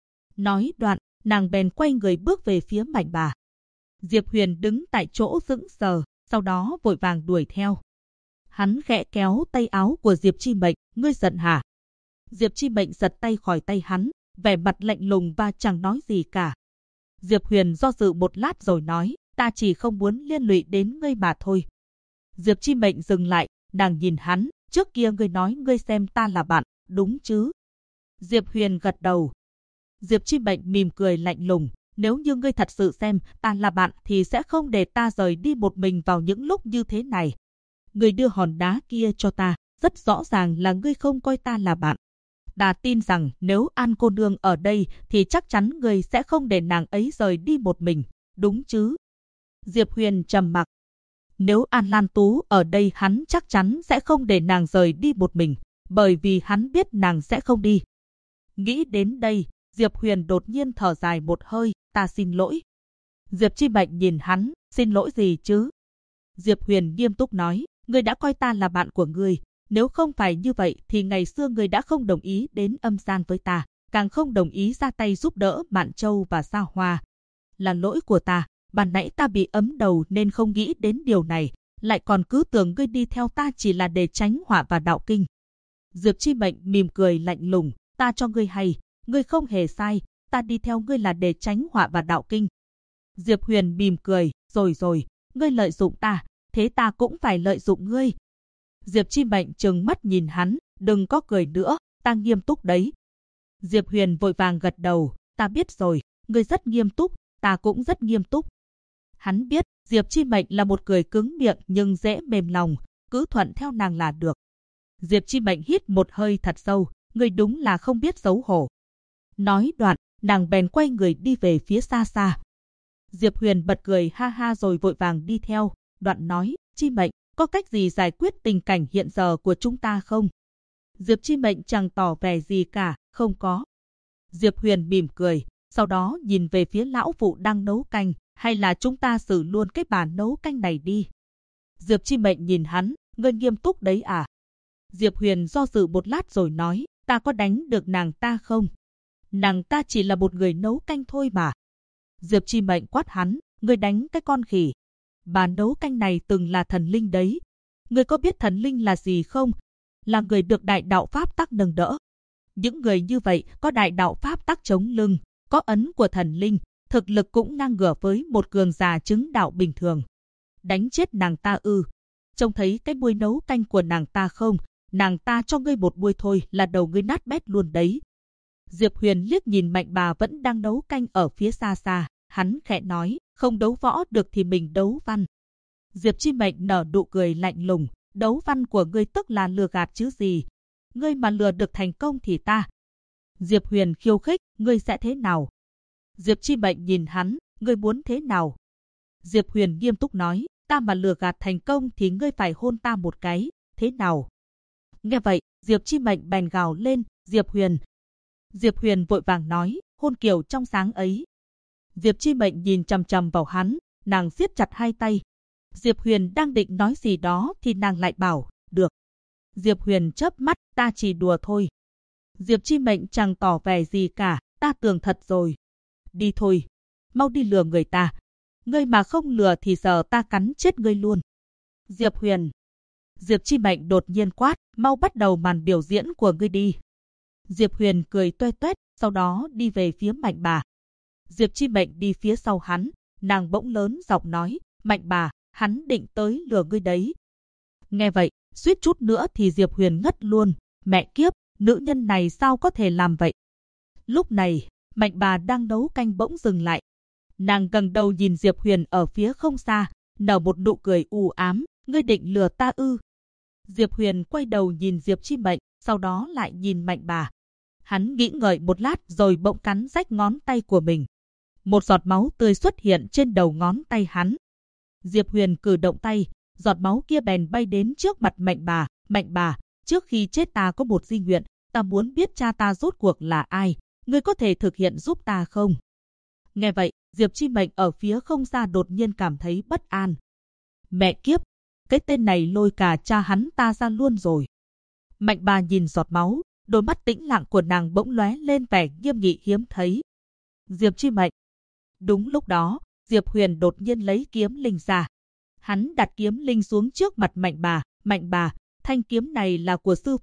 Nói đoạn, nàng bèn quay người bước về phía Mạnh Bà. Diệp Huyền đứng tại chỗ sững sờ, sau đó vội vàng đuổi theo. Hắn khẽ kéo tay áo của Diệp Chi Mệnh, ngươi giận hả? Diệp Chi Mệnh giật tay khỏi tay hắn, vẻ mặt lạnh lùng và chẳng nói gì cả. Diệp Huyền do dự một lát rồi nói, ta chỉ không muốn liên lụy đến ngươi mà thôi. Diệp Chi Mệnh dừng lại, nàng nhìn hắn, trước kia ngươi nói ngươi xem ta là bạn, đúng chứ? Diệp Huyền gật đầu. Diệp Chi Mệnh mỉm cười lạnh lùng, nếu như ngươi thật sự xem ta là bạn thì sẽ không để ta rời đi một mình vào những lúc như thế này. Ngươi đưa hòn đá kia cho ta, rất rõ ràng là ngươi không coi ta là bạn. Ta tin rằng nếu An cô nương ở đây thì chắc chắn ngươi sẽ không để nàng ấy rời đi một mình, đúng chứ? Diệp Huyền trầm mặc. Nếu An Lan Tú ở đây hắn chắc chắn sẽ không để nàng rời đi một mình, bởi vì hắn biết nàng sẽ không đi. Nghĩ đến đây, Diệp Huyền đột nhiên thở dài một hơi, ta xin lỗi. Diệp Chi Mệnh nhìn hắn, xin lỗi gì chứ? Diệp Huyền nghiêm túc nói, ngươi đã coi ta là bạn của ngươi. Nếu không phải như vậy thì ngày xưa ngươi đã không đồng ý đến âm gian với ta, càng không đồng ý ra tay giúp đỡ Mạn Châu và Sa Hoa. Là lỗi của ta, ban nãy ta bị ấm đầu nên không nghĩ đến điều này, lại còn cứ tưởng ngươi đi theo ta chỉ là để tránh họa và đạo kinh. Diệp Chi Mệnh mỉm cười lạnh lùng, ta cho ngươi hay, ngươi không hề sai, ta đi theo ngươi là để tránh họa và đạo kinh. Diệp Huyền mỉm cười, rồi, ngươi lợi dụng ta, thế ta cũng phải lợi dụng ngươi. Diệp Chi Mệnh trừng mắt nhìn hắn, đừng có cười nữa, ta nghiêm túc đấy. Diệp Huyền vội vàng gật đầu, ta biết rồi, ngươi rất nghiêm túc, ta cũng rất nghiêm túc. Hắn biết, Diệp Chi Mệnh là một người cứng miệng nhưng dễ mềm lòng, cứ thuận theo nàng là được. Diệp Chi Mệnh hít một hơi thật sâu, ngươi đúng là không biết xấu hổ. Nói đoạn, nàng bèn quay người đi về phía xa xa. Diệp Huyền bật cười ha ha rồi vội vàng đi theo, đoạn nói, Chi Mệnh, có cách gì giải quyết tình cảnh hiện giờ của chúng ta không? Diệp Chi Mệnh chẳng tỏ vẻ gì cả, không có. Diệp Huyền mỉm cười, sau đó nhìn về phía lão phụ đang nấu canh, hay là chúng ta xử luôn cái bàn nấu canh này đi. Diệp Chi Mệnh nhìn hắn, ngươi nghiêm túc đấy à? Diệp Huyền do dự một lát rồi nói, ta có đánh được nàng ta không? Nàng ta chỉ là một người nấu canh thôi mà. Diệp Chi Mệnh quát hắn, ngươi đánh cái con khỉ. Bà nấu canh này từng là thần linh đấy. Ngươi có biết thần linh là gì không? Là người được đại đạo pháp tắc nâng đỡ. Những người như vậy có đại đạo pháp tắc chống lưng, có ấn của thần linh, thực lực cũng ngang ngửa với một cường giả chứng đạo bình thường. Đánh chết nàng ta ư? Trông thấy cái buôi nấu canh của nàng ta không? Nàng ta cho ngươi một buôi thôi là đầu ngươi nát bét luôn đấy. Diệp Huyền liếc nhìn Mạnh Bà vẫn đang nấu canh ở phía xa xa, hắn khẽ nói, không đấu võ được thì mình đấu văn. Diệp Chi Mệnh nở nụ cười lạnh lùng, đấu văn của ngươi tức là lừa gạt chứ gì? Ngươi mà lừa được thành công thì ta. Diệp Huyền khiêu khích, ngươi sẽ thế nào? Diệp Chi Mệnh nhìn hắn, ngươi muốn thế nào? Diệp Huyền nghiêm túc nói, ta mà lừa gạt thành công thì ngươi phải hôn ta một cái, thế nào? Nghe vậy, Diệp Chi Mệnh bèn gào lên, Diệp Huyền. Diệp Huyền vội vàng nói, hôn kiểu trong sáng ấy. Diệp Chi Mệnh nhìn chằm chằm vào hắn, nàng siết chặt hai tay. Diệp Huyền đang định nói gì đó thì nàng lại bảo, được. Diệp Huyền chớp mắt, ta chỉ đùa thôi. Diệp Chi Mệnh chẳng tỏ vẻ gì cả, ta tưởng thật rồi. Đi thôi, mau đi lừa người ta. Ngươi mà không lừa thì giờ ta cắn chết ngươi luôn. Diệp Huyền. Diệp Chi Mệnh đột nhiên quát, mau bắt đầu màn biểu diễn của ngươi đi. Diệp Huyền cười tuét tuét, sau đó đi về phía Mạnh Bà. Diệp Chi Mệnh đi phía sau hắn, nàng bỗng lớn giọng nói, Mạnh Bà, hắn định tới lừa ngươi đấy. Nghe vậy, suýt chút nữa thì Diệp Huyền ngất luôn, mẹ kiếp, nữ nhân này sao có thể làm vậy? Lúc này, Mạnh Bà đang nấu canh bỗng dừng lại. Nàng gần đầu nhìn Diệp Huyền ở phía không xa, nở một nụ cười u ám, ngươi định lừa ta ư? Diệp Huyền quay đầu nhìn Diệp Chi Mệnh, sau đó lại nhìn Mạnh Bà. Hắn nghĩ ngợi một lát rồi bỗng cắn rách ngón tay của mình. Một giọt máu tươi xuất hiện trên đầu ngón tay hắn. Diệp Huyền cử động tay, giọt máu kia bèn bay đến trước mặt Mạnh bà. Mạnh bà, trước khi chết ta có một di nguyện, ta muốn biết cha ta rốt cuộc là ai, ngươi có thể thực hiện giúp ta không? Nghe vậy, Diệp Chi Mệnh ở phía không xa đột nhiên cảm thấy bất an. Mẹ kiếp, cái tên này lôi cả cha hắn ta ra luôn rồi. Mạnh bà nhìn giọt máu, đôi mắt tĩnh lặng của nàng bỗng lóe lên vẻ nghiêm nghị hiếm thấy. Diệp Chi Mệnh. Đúng lúc đó, Diệp Huyền đột nhiên lấy kiếm linh ra. Hắn đặt kiếm linh xuống trước mặt Mạnh bà. Mạnh bà, thanh kiếm này là của sư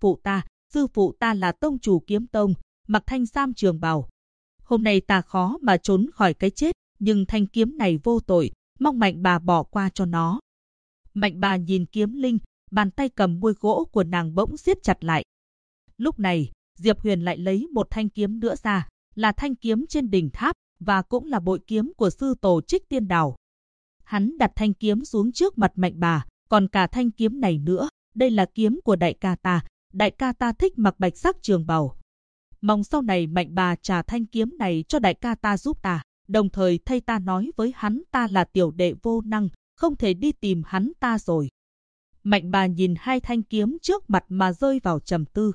phụ ta là tông chủ kiếm tông, mặc thanh sam trường bào. Hôm nay ta khó mà trốn khỏi cái chết, nhưng thanh kiếm này vô tội, mong Mạnh bà bỏ qua cho nó. Mạnh bà nhìn kiếm linh, bàn tay cầm muôi gỗ của nàng bỗng siết chặt lại. Lúc này, Diệp Huyền lại lấy một thanh kiếm nữa ra, là thanh kiếm trên đỉnh tháp, và cũng là bội kiếm của sư tổ Trích Tiên Đào. Hắn đặt thanh kiếm xuống trước mặt Mạnh bà, còn cả thanh kiếm này nữa, đây là kiếm của đại ca ta thích mặc bạch sắc trường bào. Mong sau này Mạnh bà trả thanh kiếm này cho đại ca ta giúp ta, đồng thời thay ta nói với hắn ta là tiểu đệ vô năng, không thể đi tìm hắn ta rồi. Mạnh bà nhìn hai thanh kiếm trước mặt mà rơi vào trầm tư.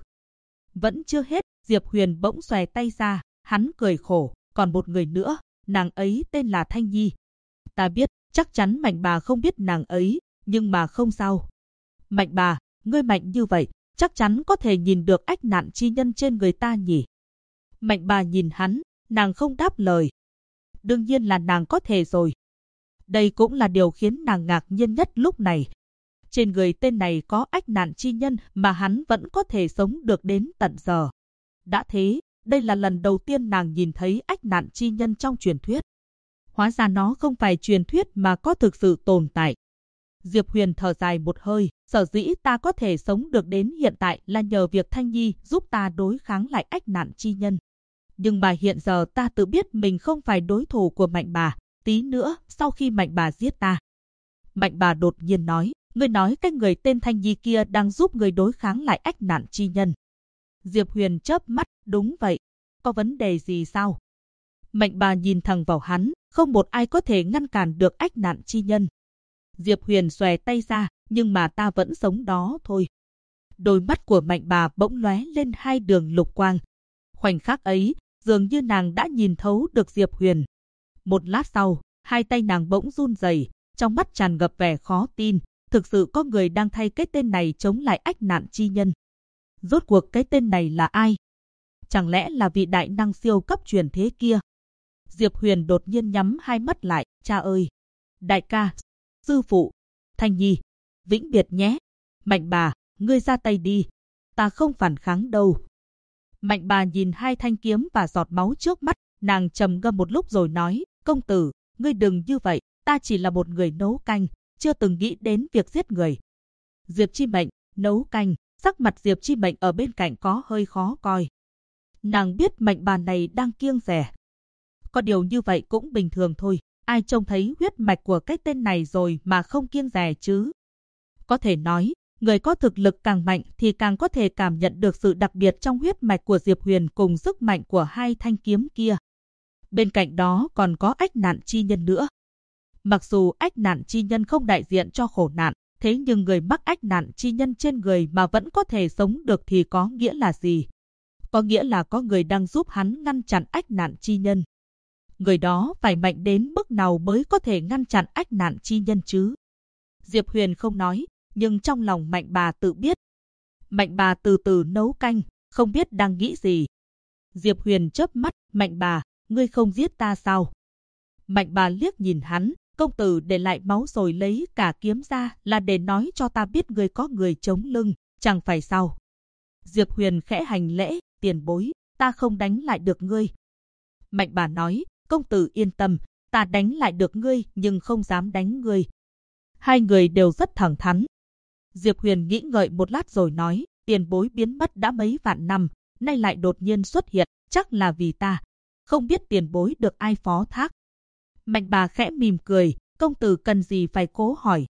Vẫn chưa hết, Diệp Huyền bỗng xòe tay ra, hắn cười khổ, còn một người nữa, nàng ấy tên là Thanh Nhi. Ta biết, chắc chắn Mạnh bà không biết nàng ấy, nhưng mà không sao. Mạnh bà, ngươi mạnh như vậy, chắc chắn có thể nhìn được ách nạn chi nhân trên người ta nhỉ? Mạnh bà nhìn hắn, nàng không đáp lời. Đương nhiên là nàng có thể rồi. Đây cũng là điều khiến nàng ngạc nhiên nhất lúc này. Trên người tên này có ách nạn chi nhân mà hắn vẫn có thể sống được đến tận giờ. Đã thế, đây là lần đầu tiên nàng nhìn thấy ách nạn chi nhân trong truyền thuyết. Hóa ra nó không phải truyền thuyết mà có thực sự tồn tại. Diệp Huyền thở dài một hơi, sở dĩ ta có thể sống được đến hiện tại là nhờ việc Thanh Nhi giúp ta đối kháng lại ách nạn chi nhân. Nhưng mà hiện giờ ta tự biết mình không phải đối thủ của Mạnh bà, tí nữa sau khi Mạnh bà giết ta. Mạnh bà đột nhiên nói, ngươi nói cái người tên Thanh Nhi kia đang giúp người đối kháng lại ách nạn chi nhân. Diệp Huyền chớp mắt, đúng vậy, có vấn đề gì sao? Mạnh bà nhìn thẳng vào hắn, không một ai có thể ngăn cản được ách nạn chi nhân. Diệp Huyền xòe tay ra, nhưng mà ta vẫn sống đó thôi. Đôi mắt của Mạnh bà bỗng lóe lên hai đường lục quang. Khoảnh khắc ấy, dường như nàng đã nhìn thấu được Diệp Huyền. Một lát sau, hai tay nàng bỗng run rẩy, trong mắt tràn ngập vẻ khó tin. Thực sự có người đang thay cái tên này chống lại ách nạn chi nhân. Rốt cuộc cái tên này là ai? Chẳng lẽ là vị đại năng siêu cấp truyền thế kia? Diệp Huyền đột nhiên nhắm hai mắt lại, cha ơi! Đại ca, sư phụ, Thanh Nhi, vĩnh biệt nhé. Mạnh bà, ngươi ra tay đi, ta không phản kháng đâu. Mạnh bà nhìn hai thanh kiếm và giọt máu trước mắt, nàng trầm ngâm một lúc rồi nói, công tử, ngươi đừng như vậy, ta chỉ là một người nấu canh, chưa từng nghĩ đến việc giết người. Diệp Chi Mệnh, nấu canh, sắc mặt Diệp Chi Mệnh ở bên cạnh có hơi khó coi. Nàng biết Mạnh bà này đang kiêng dè. Có điều như vậy cũng bình thường thôi, ai trông thấy huyết mạch của cái tên này rồi mà không kiêng dè chứ. Có thể nói, người có thực lực càng mạnh thì càng có thể cảm nhận được sự đặc biệt trong huyết mạch của Diệp Huyền cùng sức mạnh của hai thanh kiếm kia. Bên cạnh đó còn có ách nạn chi nhân nữa. Mặc dù ách nạn chi nhân không đại diện cho khổ nạn, thế nhưng người mắc ách nạn chi nhân trên người mà vẫn có thể sống được thì có nghĩa là gì? Có nghĩa là có người đang giúp hắn ngăn chặn ách nạn chi nhân. Người đó phải mạnh đến mức nào mới có thể ngăn chặn ách nạn chi nhân chứ? Diệp Huyền không nói, nhưng trong lòng Mạnh bà tự biết. Mạnh bà từ từ nấu canh, không biết đang nghĩ gì. Diệp Huyền chớp mắt, Mạnh bà, ngươi không giết ta sao? Mạnh bà liếc nhìn hắn, công tử để lại máu rồi lấy cả kiếm ra là để nói cho ta biết ngươi có người chống lưng, chẳng phải sao? Diệp Huyền khẽ hành lễ, tiền bối, ta không đánh lại được ngươi. Mạnh bà nói, công tử yên tâm, ta đánh lại được ngươi nhưng không dám đánh ngươi. Hai người đều rất thẳng thắn. Diệp Huyền nghĩ ngợi một lát rồi nói, tiền bối biến mất đã mấy vạn năm, nay lại đột nhiên xuất hiện, chắc là vì ta. Không biết tiền bối được ai phó thác. Mạnh bà khẽ mỉm cười, công tử cần gì phải cố hỏi.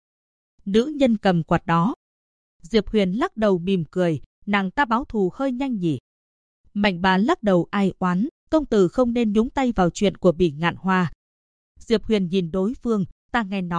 Nữ nhân cầm quạt đó. Diệp Huyền lắc đầu mỉm cười, nàng ta báo thù hơi nhanh nhỉ. Mạnh bà lắc đầu ai oán, công tử không nên nhúng tay vào chuyện của Bỉ Ngạn Hoa. Diệp Huyền nhìn đối phương, ta nghe nói,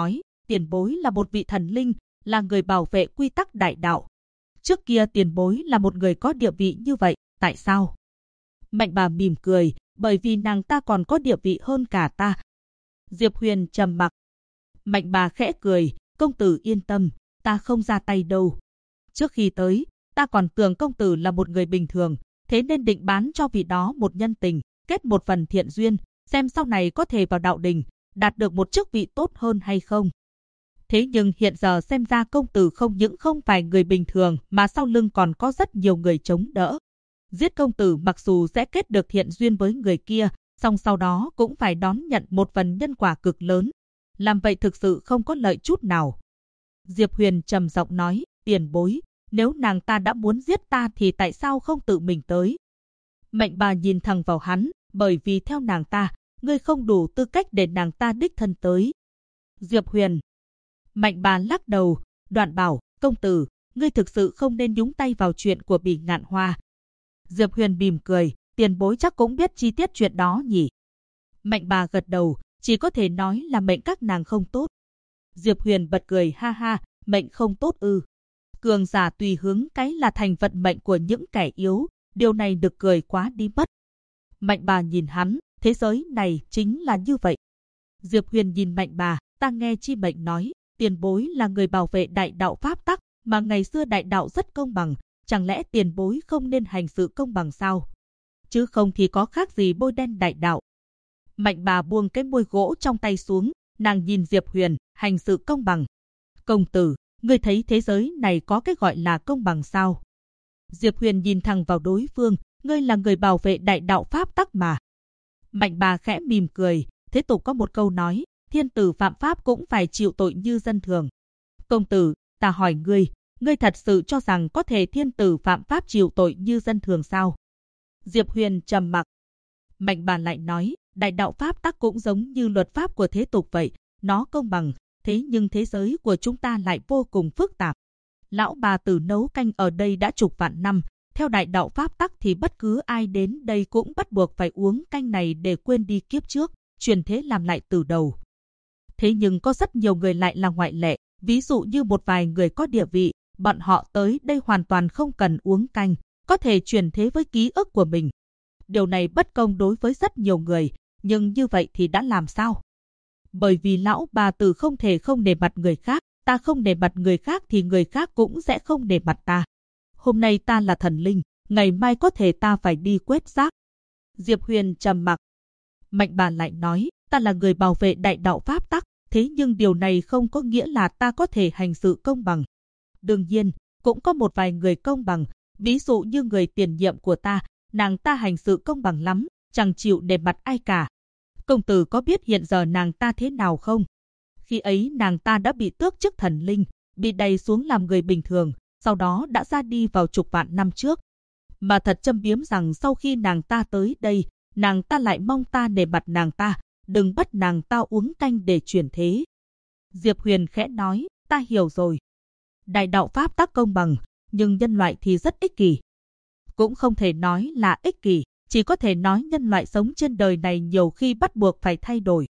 tiền bối là một vị thần linh, là người bảo vệ quy tắc đại đạo. Trước kia tiền bối là một người có địa vị như vậy, tại sao? Mạnh bà mỉm cười, bởi vì nàng ta còn có địa vị hơn cả ta. Diệp Huyền trầm mặc. Mạnh bà khẽ cười, công tử yên tâm, ta không ra tay đâu. Trước khi tới, ta còn tưởng công tử là một người bình thường, thế nên định bán cho vị đó một nhân tình, kết một phần thiện duyên, xem sau này có thể vào đạo đình, đạt được một chức vị tốt hơn hay không. Thế nhưng hiện giờ xem ra công tử không những không phải người bình thường mà sau lưng còn có rất nhiều người chống đỡ. Giết công tử mặc dù sẽ kết được thiện duyên với người kia, song sau đó cũng phải đón nhận một phần nhân quả cực lớn. Làm vậy thực sự không có lợi chút nào. Diệp Huyền trầm giọng nói, tiền bối, nếu nàng ta đã muốn giết ta thì tại sao không tự mình tới? Mạnh bà nhìn thẳng vào hắn, bởi vì theo nàng ta, ngươi không đủ tư cách để nàng ta đích thân tới. Diệp Huyền. Mạnh bà lắc đầu, đoạn bảo, công tử, ngươi thực sự không nên nhúng tay vào chuyện của Bỉ Ngạn Hoa. Diệp Huyền mỉm cười, tiền bối chắc cũng biết chi tiết chuyện đó nhỉ. Mạnh bà gật đầu, chỉ có thể nói là mệnh các nàng không tốt. Diệp Huyền bật cười ha ha, mệnh không tốt ư. Cường giả tùy hướng cái là thành vận mệnh của những kẻ yếu, điều này được cười quá đi mất. Mạnh bà nhìn hắn, thế giới này chính là như vậy. Diệp Huyền nhìn Mạnh bà, ta nghe chi mệnh nói, tiền bối là người bảo vệ đại đạo pháp tắc, mà ngày xưa đại đạo rất công bằng, chẳng lẽ tiền bối không nên hành sự công bằng sao? Chứ không thì có khác gì bôi đen đại đạo. Mạnh bà buông cái môi gỗ trong tay xuống, nàng nhìn Diệp Huyền, hành sự công bằng. Công tử, ngươi thấy thế giới này có cái gọi là công bằng sao? Diệp Huyền nhìn thẳng vào đối phương, ngươi là người bảo vệ đại đạo pháp tắc mà. Mạnh bà khẽ mỉm cười, thế tục có một câu nói, thiên tử phạm pháp cũng phải chịu tội như dân thường. Công tử, ta hỏi ngươi thật sự cho rằng có thể thiên tử phạm pháp chịu tội như dân thường sao? Diệp Huyền trầm mặc. Mạnh bà lại nói, đại đạo pháp tắc cũng giống như luật pháp của thế tục vậy, nó công bằng, thế nhưng thế giới của chúng ta lại vô cùng phức tạp. Lão bà tử nấu canh ở đây đã chục vạn năm, theo đại đạo pháp tắc thì bất cứ ai đến đây cũng bắt buộc phải uống canh này để quên đi kiếp trước, truyền thế làm lại từ đầu. Thế nhưng có rất nhiều người lại là ngoại lệ, ví dụ như một vài người có địa vị, bọn họ tới đây hoàn toàn không cần uống canh, có thể truyền thế với ký ức của mình. Điều này bất công đối với rất nhiều người, nhưng như vậy thì đã làm sao? Bởi vì lão bà tử không thể không nể mặt người khác, ta không nể mặt người khác thì người khác cũng sẽ không nể mặt ta. Hôm nay ta là thần linh, ngày mai có thể ta phải đi quét rác. Diệp Huyền trầm mặc. Mạnh bà lại nói, ta là người bảo vệ đại đạo pháp tắc, thế nhưng điều này không có nghĩa là ta có thể hành sự công bằng. Đương nhiên, cũng có một vài người công bằng, ví dụ như người tiền nhiệm của ta, nàng ta hành sự công bằng lắm, chẳng chịu nể mặt ai cả. Công tử có biết hiện giờ nàng ta thế nào không? Khi ấy nàng ta đã bị tước chức thần linh, bị đày xuống làm người bình thường, sau đó đã ra đi vào chục vạn năm trước. Mà thật châm biếm rằng sau khi nàng ta tới đây, nàng ta lại mong ta nể mặt nàng ta, đừng bắt nàng ta uống canh để chuyển thế. Diệp Huyền khẽ nói, ta hiểu rồi. Đại đạo pháp tắc công bằng, nhưng nhân loại thì rất ích kỷ. Cũng không thể nói là ích kỷ, chỉ có thể nói nhân loại sống trên đời này nhiều khi bắt buộc phải thay đổi,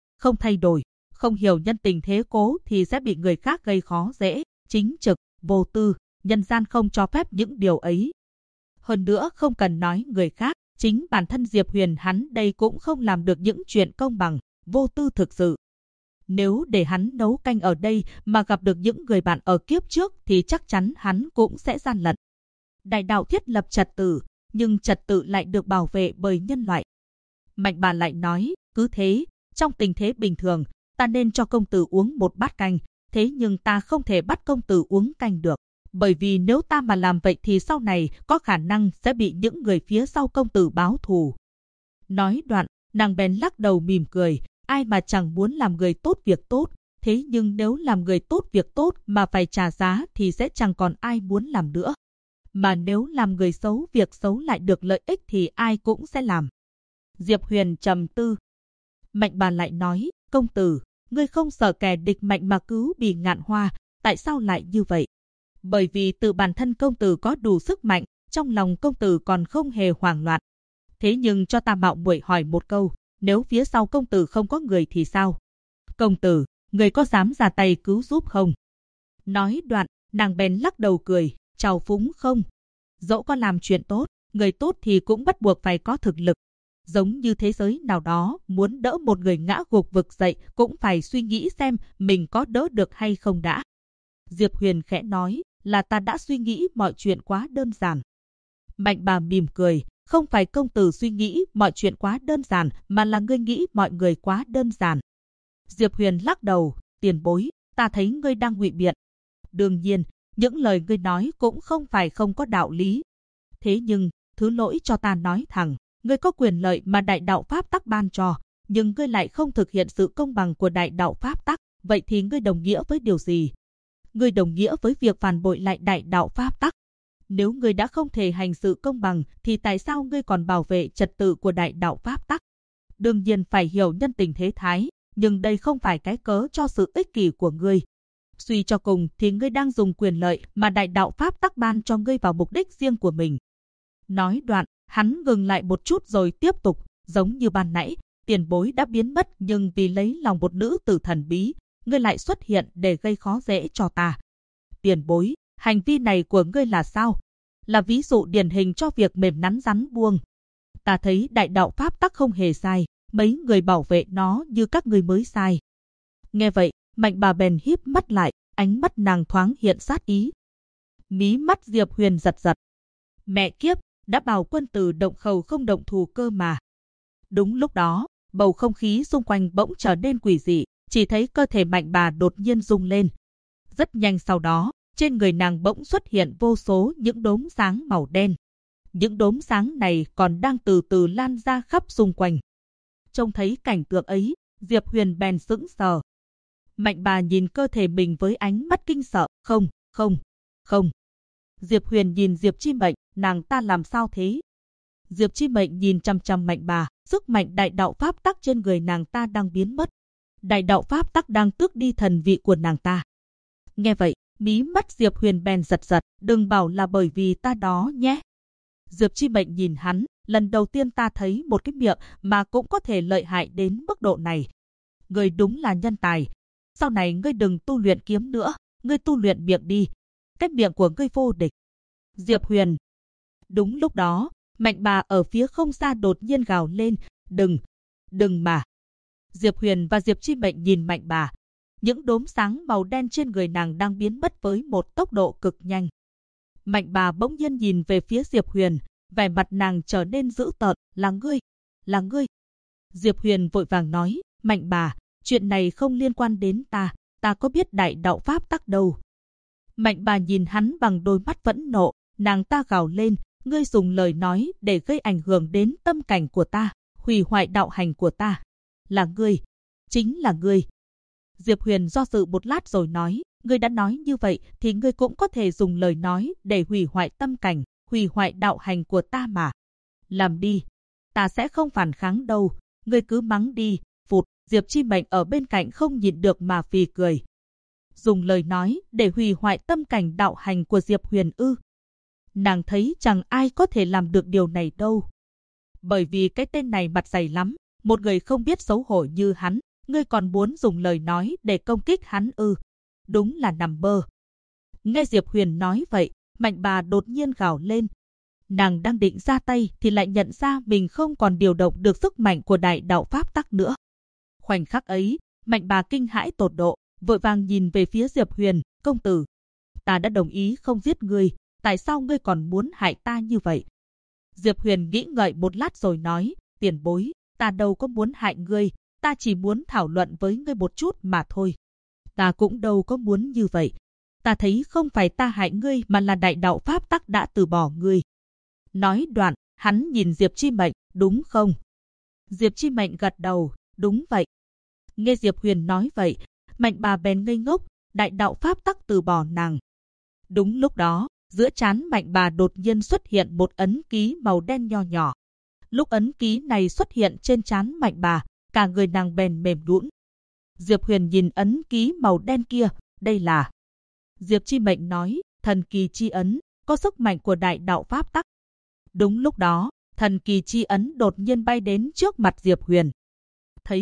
không hiểu nhân tình thế cố thì sẽ bị người khác gây khó dễ, chính trực, vô tư, nhân gian không cho phép những điều ấy. Hơn nữa không cần nói người khác, chính bản thân Diệp Huyền hắn đây cũng không làm được những chuyện công bằng, vô tư thực sự. Nếu để hắn nấu canh ở đây mà gặp được những người bạn ở kiếp trước thì chắc chắn hắn cũng sẽ gian lận. Đại đạo thiết lập trật tự, nhưng trật tự lại được bảo vệ bởi nhân loại. Mạnh bà lại nói, cứ thế, trong tình thế bình thường, ta nên cho công tử uống một bát canh, thế nhưng ta không thể bắt công tử uống canh được, bởi vì nếu ta mà làm vậy thì sau này có khả năng sẽ bị những người phía sau công tử báo thù. Nói đoạn, nàng bèn lắc đầu mỉm cười, ai mà chẳng muốn làm người tốt việc tốt, thế nhưng nếu làm người tốt việc tốt mà phải trả giá thì sẽ chẳng còn ai muốn làm nữa. Mà nếu làm người xấu việc xấu lại được lợi ích thì ai cũng sẽ làm. Diệp Huyền trầm tư. Mạnh bà lại nói, công tử, ngươi không sợ kẻ địch mạnh mà cứu Bỉ Ngạn Hoa, tại sao lại như vậy? Bởi vì tự bản thân công tử có đủ sức mạnh, trong lòng công tử còn không hề hoảng loạn. Thế nhưng cho ta mạo muội hỏi một câu, nếu phía sau công tử không có người thì sao? Công tử, người có dám ra tay cứu giúp không? Nói đoạn, nàng bèn lắc đầu cười, trào phúng không. Dẫu có làm chuyện tốt, người tốt thì cũng bắt buộc phải có thực lực. Giống như thế giới nào đó, muốn đỡ một người ngã gục vực dậy cũng phải suy nghĩ xem mình có đỡ được hay không đã. Diệp Huyền khẽ nói, là ta đã suy nghĩ mọi chuyện quá đơn giản. Mạnh bà mỉm cười, không phải công tử suy nghĩ mọi chuyện quá đơn giản, mà là ngươi nghĩ mọi người quá đơn giản. Diệp Huyền lắc đầu, tiền bối, ta thấy ngươi đang ngụy biện. Đương nhiên, những lời ngươi nói cũng không phải không có đạo lý. Thế nhưng, thứ lỗi cho ta nói thẳng, ngươi có quyền lợi mà đại đạo pháp tắc ban cho, nhưng ngươi lại không thực hiện sự công bằng của đại đạo pháp tắc, vậy thì ngươi đồng nghĩa với điều gì? Ngươi đồng nghĩa với việc phản bội lại đại đạo pháp tắc. Nếu ngươi đã không thể hành sự công bằng, thì tại sao ngươi còn bảo vệ trật tự của đại đạo pháp tắc? Đương nhiên phải hiểu nhân tình thế thái, nhưng đây không phải cái cớ cho sự ích kỷ của ngươi. Suy cho cùng thì ngươi đang dùng quyền lợi mà đại đạo pháp tắc ban cho ngươi vào mục đích riêng của mình. Nói đoạn, hắn ngừng lại một chút rồi tiếp tục, giống như ban nãy, tiền bối đã biến mất nhưng vì lấy lòng một nữ tử thần bí, ngươi lại xuất hiện để gây khó dễ cho ta. Tiền bối, hành vi này của ngươi là sao? Là ví dụ điển hình cho việc mềm nắn rắn buông. Ta thấy đại đạo pháp tắc không hề sai, mấy người bảo vệ nó như các ngươi mới sai. Nghe vậy, Mạnh bà bèn híp mắt lại, ánh mắt nàng thoáng hiện sát ý. Mí mắt Diệp Huyền giật giật. Mẹ kiếp, đã bảo quân tử động khẩu không động thù cơ mà. Đúng lúc đó, bầu không khí xung quanh bỗng trở nên quỷ dị, chỉ thấy cơ thể Mạnh bà đột nhiên rung lên. Rất nhanh sau đó, trên người nàng bỗng xuất hiện vô số những đốm sáng màu đen. Những đốm sáng này còn đang từ từ lan ra khắp xung quanh. Trông thấy cảnh tượng ấy, Diệp Huyền bèn sững sờ. Mạnh bà nhìn cơ thể mình với ánh mắt kinh sợ, không. Diệp Huyền nhìn Diệp Chi Mệnh, nàng ta làm sao thế? Diệp Chi Mệnh nhìn chằm chằm Mạnh bà, sức mạnh đại đạo pháp tắc trên người nàng ta đang biến mất. Đại đạo pháp tắc đang tước đi thần vị của nàng ta. Nghe vậy, mí mắt Diệp Huyền bèn giật giật, đừng bảo là bởi vì ta đó nhé. Diệp Chi Mệnh nhìn hắn, lần đầu tiên ta thấy một cái miệng mà cũng có thể lợi hại đến mức độ này. Ngươi đúng là nhân tài. Sau này ngươi đừng tu luyện kiếm nữa, ngươi tu luyện miệng đi. Cái miệng của ngươi vô địch. Diệp Huyền. Đúng lúc đó, Mạnh bà ở phía không xa đột nhiên gào lên, đừng mà. Diệp Huyền và Diệp Chi Mệnh nhìn Mạnh bà. Những đốm sáng màu đen trên người nàng đang biến mất với một tốc độ cực nhanh. Mạnh bà bỗng nhiên nhìn về phía Diệp Huyền, vẻ mặt nàng trở nên dữ tợn, là ngươi. Diệp Huyền vội vàng nói, Mạnh bà, chuyện này không liên quan đến ta có biết đại đạo pháp tắc đâu. Mạnh bà nhìn hắn bằng đôi mắt phẫn nộ, nàng ta gào lên, ngươi dùng lời nói để gây ảnh hưởng đến tâm cảnh của ta, hủy hoại đạo hành của ta. Là ngươi, chính là ngươi. Diệp Huyền do dự một lát rồi nói, ngươi đã nói như vậy thì ngươi cũng có thể dùng lời nói để hủy hoại tâm cảnh, hủy hoại đạo hành của ta mà. Làm đi, ta sẽ không phản kháng đâu, ngươi cứ mắng đi. Phụt, Diệp Chi Mệnh ở bên cạnh không nhịn được mà phì cười. Dùng lời nói để hủy hoại tâm cảnh đạo hành của Diệp Huyền ư? Nàng thấy chẳng ai có thể làm được điều này đâu. Bởi vì cái tên này mặt dày lắm, một người không biết xấu hổ như hắn, ngươi còn muốn dùng lời nói để công kích hắn ư? Đúng là nằm mơ. Nghe Diệp Huyền nói vậy, Mạnh bà đột nhiên gào lên. Nàng đang định ra tay thì lại nhận ra mình không còn điều động được sức mạnh của đại đạo pháp tắc nữa. Khoảnh khắc ấy, Mạnh bà kinh hãi tột độ, vội vàng nhìn về phía Diệp Huyền, công tử. Ta đã đồng ý không giết ngươi, tại sao ngươi còn muốn hại ta như vậy? Diệp Huyền nghĩ ngợi một lát rồi nói, tiền bối, ta đâu có muốn hại ngươi, ta chỉ muốn thảo luận với ngươi một chút mà thôi. Ta cũng đâu có muốn như vậy. Ta thấy không phải ta hại ngươi mà là đại đạo pháp tắc đã từ bỏ ngươi. Nói đoạn, hắn nhìn Diệp Chi Mệnh, đúng không? Diệp Chi Mệnh gật đầu, đúng vậy. Nghe Diệp Huyền nói vậy, Mạnh bà bèn ngây ngốc, đại đạo pháp tắc từ bỏ nàng. Đúng lúc đó, giữa trán Mạnh bà đột nhiên xuất hiện một ấn ký màu đen nho nhỏ. Lúc ấn ký này xuất hiện trên trán Mạnh bà, cả người nàng bèn mềm nhũn. Diệp Huyền nhìn ấn ký màu đen kia, đây là... Diệp Chi Mệnh nói, thần kỳ chi ấn, có sức mạnh của đại đạo pháp tắc. Đúng lúc đó, thần kỳ chi ấn đột nhiên bay đến trước mặt Diệp Huyền. Thấy vậy,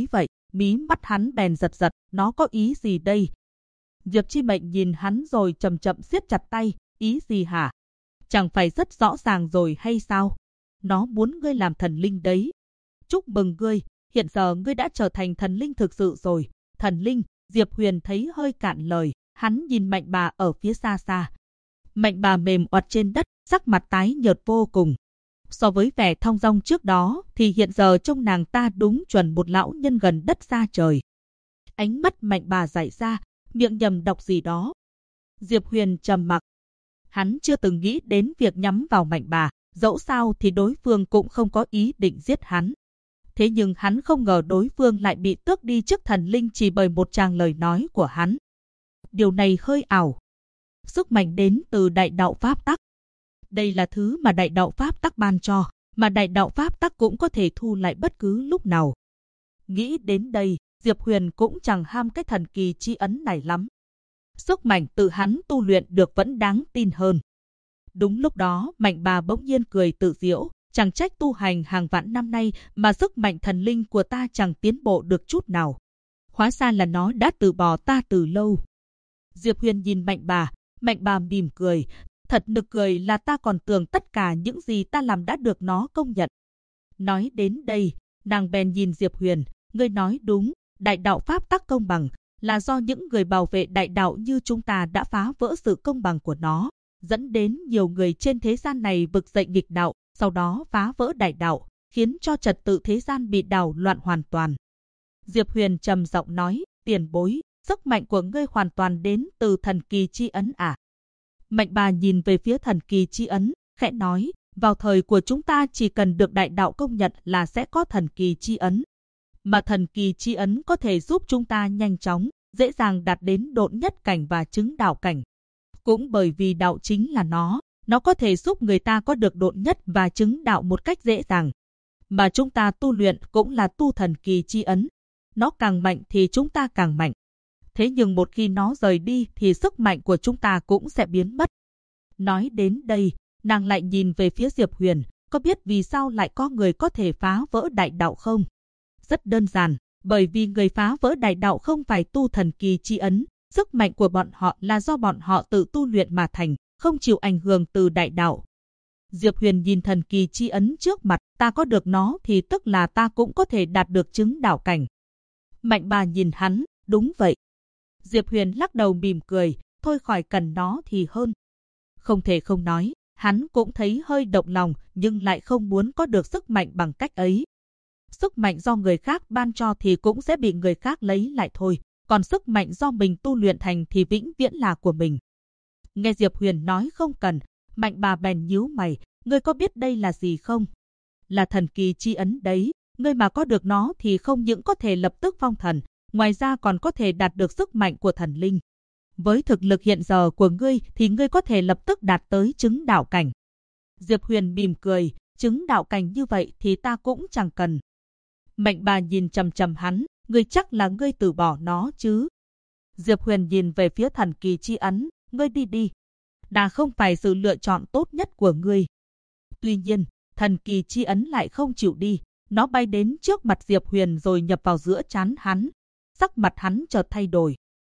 mí mắt hắn bèn giật giật, nó có ý gì đây? Diệp Chi Mệnh nhìn hắn rồi chậm chậm siết chặt tay, ý gì hả? Chẳng phải rất rõ ràng rồi hay sao? Nó muốn ngươi làm thần linh đấy. Chúc mừng ngươi, hiện giờ ngươi đã trở thành thần linh thực sự rồi. Thần linh, Diệp Huyền thấy hơi cạn lời, hắn nhìn Mạnh Bà ở phía xa xa. Mạnh Bà mềm oặt trên đất, sắc mặt tái nhợt vô cùng. So với vẻ thong dong trước đó thì hiện giờ trông nàng ta đúng chuẩn một lão nhân gần đất xa trời. Ánh mắt Mạnh Bà dại ra, miệng nhầm đọc gì đó. Diệp Huyền trầm mặc. Hắn chưa từng nghĩ đến việc nhắm vào Mạnh Bà, dẫu sao thì đối phương cũng không có ý định giết hắn. Thế nhưng hắn không ngờ đối phương lại bị tước đi chức thần linh chỉ bởi một tràng lời nói của hắn. Điều này hơi ảo. Sức mạnh đến từ đại đạo pháp tắc. Đây là thứ mà đại đạo pháp tắc ban cho, mà đại đạo pháp tắc cũng có thể thu lại bất cứ lúc nào. Nghĩ đến đây, Diệp Huyền cũng chẳng ham cái thần kỳ chi ấn này lắm. Sức mạnh tự hắn tu luyện được vẫn đáng tin hơn. Đúng lúc đó, Mạnh Bà bỗng nhiên cười tự giễu, chẳng trách tu hành hàng vạn năm nay mà sức mạnh thần linh của ta chẳng tiến bộ được chút nào. Hóa ra là nó đã từ bỏ ta từ lâu. Diệp Huyền nhìn Mạnh Bà mỉm cười, thật nực cười là ta còn tưởng tất cả những gì ta làm đã được nó công nhận. Nói đến đây, nàng bèn nhìn Diệp Huyền, ngươi nói đúng, đại đạo pháp tắc công bằng là do những người bảo vệ đại đạo như chúng ta đã phá vỡ sự công bằng của nó, dẫn đến nhiều người trên thế gian này vực dậy nghịch đạo, sau đó phá vỡ đại đạo, khiến cho trật tự thế gian bị đảo loạn hoàn toàn. Diệp Huyền trầm giọng nói, tiền bối, sức mạnh của ngươi hoàn toàn đến từ thần kỳ chi ấn à? Mạnh Bà nhìn về phía thần kỳ chi ấn, khẽ nói, vào thời của chúng ta chỉ cần được đại đạo công nhận là sẽ có thần kỳ chi ấn. Mà thần kỳ chi ấn có thể giúp chúng ta nhanh chóng, dễ dàng đạt đến độn nhất cảnh và chứng đạo cảnh. Cũng bởi vì đạo chính là nó có thể giúp người ta có được độn nhất và chứng đạo một cách dễ dàng. Mà chúng ta tu luyện cũng là tu thần kỳ chi ấn. Nó càng mạnh thì chúng ta càng mạnh. Thế nhưng một khi nó rời đi thì sức mạnh của chúng ta cũng sẽ biến mất. Nói đến đây, nàng lại nhìn về phía Diệp Huyền, có biết vì sao lại có người có thể phá vỡ đại đạo không? Rất đơn giản, bởi vì người phá vỡ đại đạo không phải tu thần kỳ chi ấn, sức mạnh của bọn họ là do bọn họ tự tu luyện mà thành, không chịu ảnh hưởng từ đại đạo. Diệp Huyền nhìn thần kỳ chi ấn trước mặt, ta có được nó thì tức là ta cũng có thể đạt được chứng đạo cảnh. Mạnh Bà nhìn hắn, đúng vậy. Diệp Huyền lắc đầu mỉm cười, thôi khỏi cần nó thì hơn. Không thể không nói, hắn cũng thấy hơi động lòng nhưng lại không muốn có được sức mạnh bằng cách ấy. Sức mạnh do người khác ban cho thì cũng sẽ bị người khác lấy lại thôi, còn sức mạnh do mình tu luyện thành thì vĩnh viễn là của mình. Nghe Diệp Huyền nói không cần, Mạnh Bà bèn nhíu mày, ngươi có biết đây là gì không? Là thần kỳ chi ấn đấy, ngươi mà có được nó thì không những có thể lập tức phong thần, ngoài ra còn có thể đạt được sức mạnh của thần linh. Với thực lực hiện giờ của ngươi thì ngươi có thể lập tức đạt tới chứng đạo cảnh. Diệp Huyền mỉm cười, chứng đạo cảnh như vậy thì ta cũng chẳng cần. Mạnh Bà nhìn chằm chằm hắn, ngươi chắc là ngươi từ bỏ nó chứ? Diệp Huyền nhìn về phía thần kỳ chi ấn, ngươi đi đi. Đã không phải sự lựa chọn tốt nhất của ngươi. Tuy nhiên, thần kỳ chi ấn lại không chịu đi. Nó bay đến trước mặt Diệp Huyền rồi nhập vào giữa trán hắn. Sắc mặt hắn chợt thay đổi.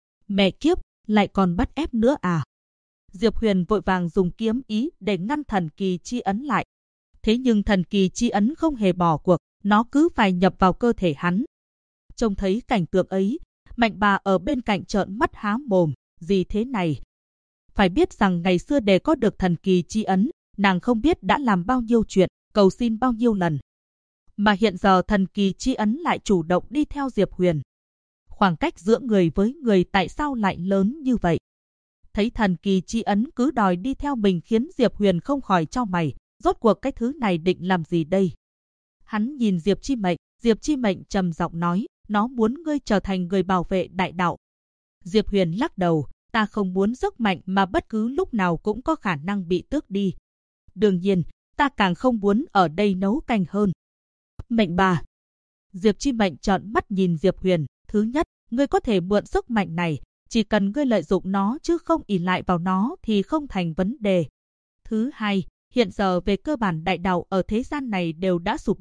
Mẹ kiếp, lại còn bắt ép nữa à? Diệp Huyền vội vàng dùng kiếm ý để ngăn thần kỳ chi ấn lại. Thế nhưng thần kỳ chi ấn không hề bỏ cuộc, nó cứ phải nhập vào cơ thể hắn. Trông thấy cảnh tượng ấy, Mạnh Bà ở bên cạnh trợn mắt há mồm, gì thế này? Phải biết rằng ngày xưa để có được thần kỳ chi ấn, nàng không biết đã làm bao nhiêu chuyện, cầu xin bao nhiêu lần. Mà hiện giờ thần kỳ chi ấn lại chủ động đi theo Diệp Huyền. Khoảng cách giữa người với người tại sao lại lớn như vậy? Thấy thần kỳ chi ấn cứ đòi đi theo mình khiến Diệp Huyền không khỏi chau mày, rốt cuộc cái thứ này định làm gì đây? Hắn nhìn Diệp Chi Mệnh trầm giọng nói, nó muốn ngươi trở thành người bảo vệ đại đạo. Diệp Huyền lắc đầu, ta không muốn sức mạnh mà bất cứ lúc nào cũng có khả năng bị tước đi. Đương nhiên, ta càng không muốn ở đây nấu canh hơn. Mạnh Bà. Diệp Chi Mệnh trợn mắt nhìn Diệp Huyền, thứ nhất, ngươi có thể mượn sức mạnh này, chỉ cần ngươi lợi dụng nó chứ không ỷ lại vào nó thì không thành vấn đề. Thứ hai, hiện giờ về cơ bản đại đạo ở thế gian này đều đã sụp đổ,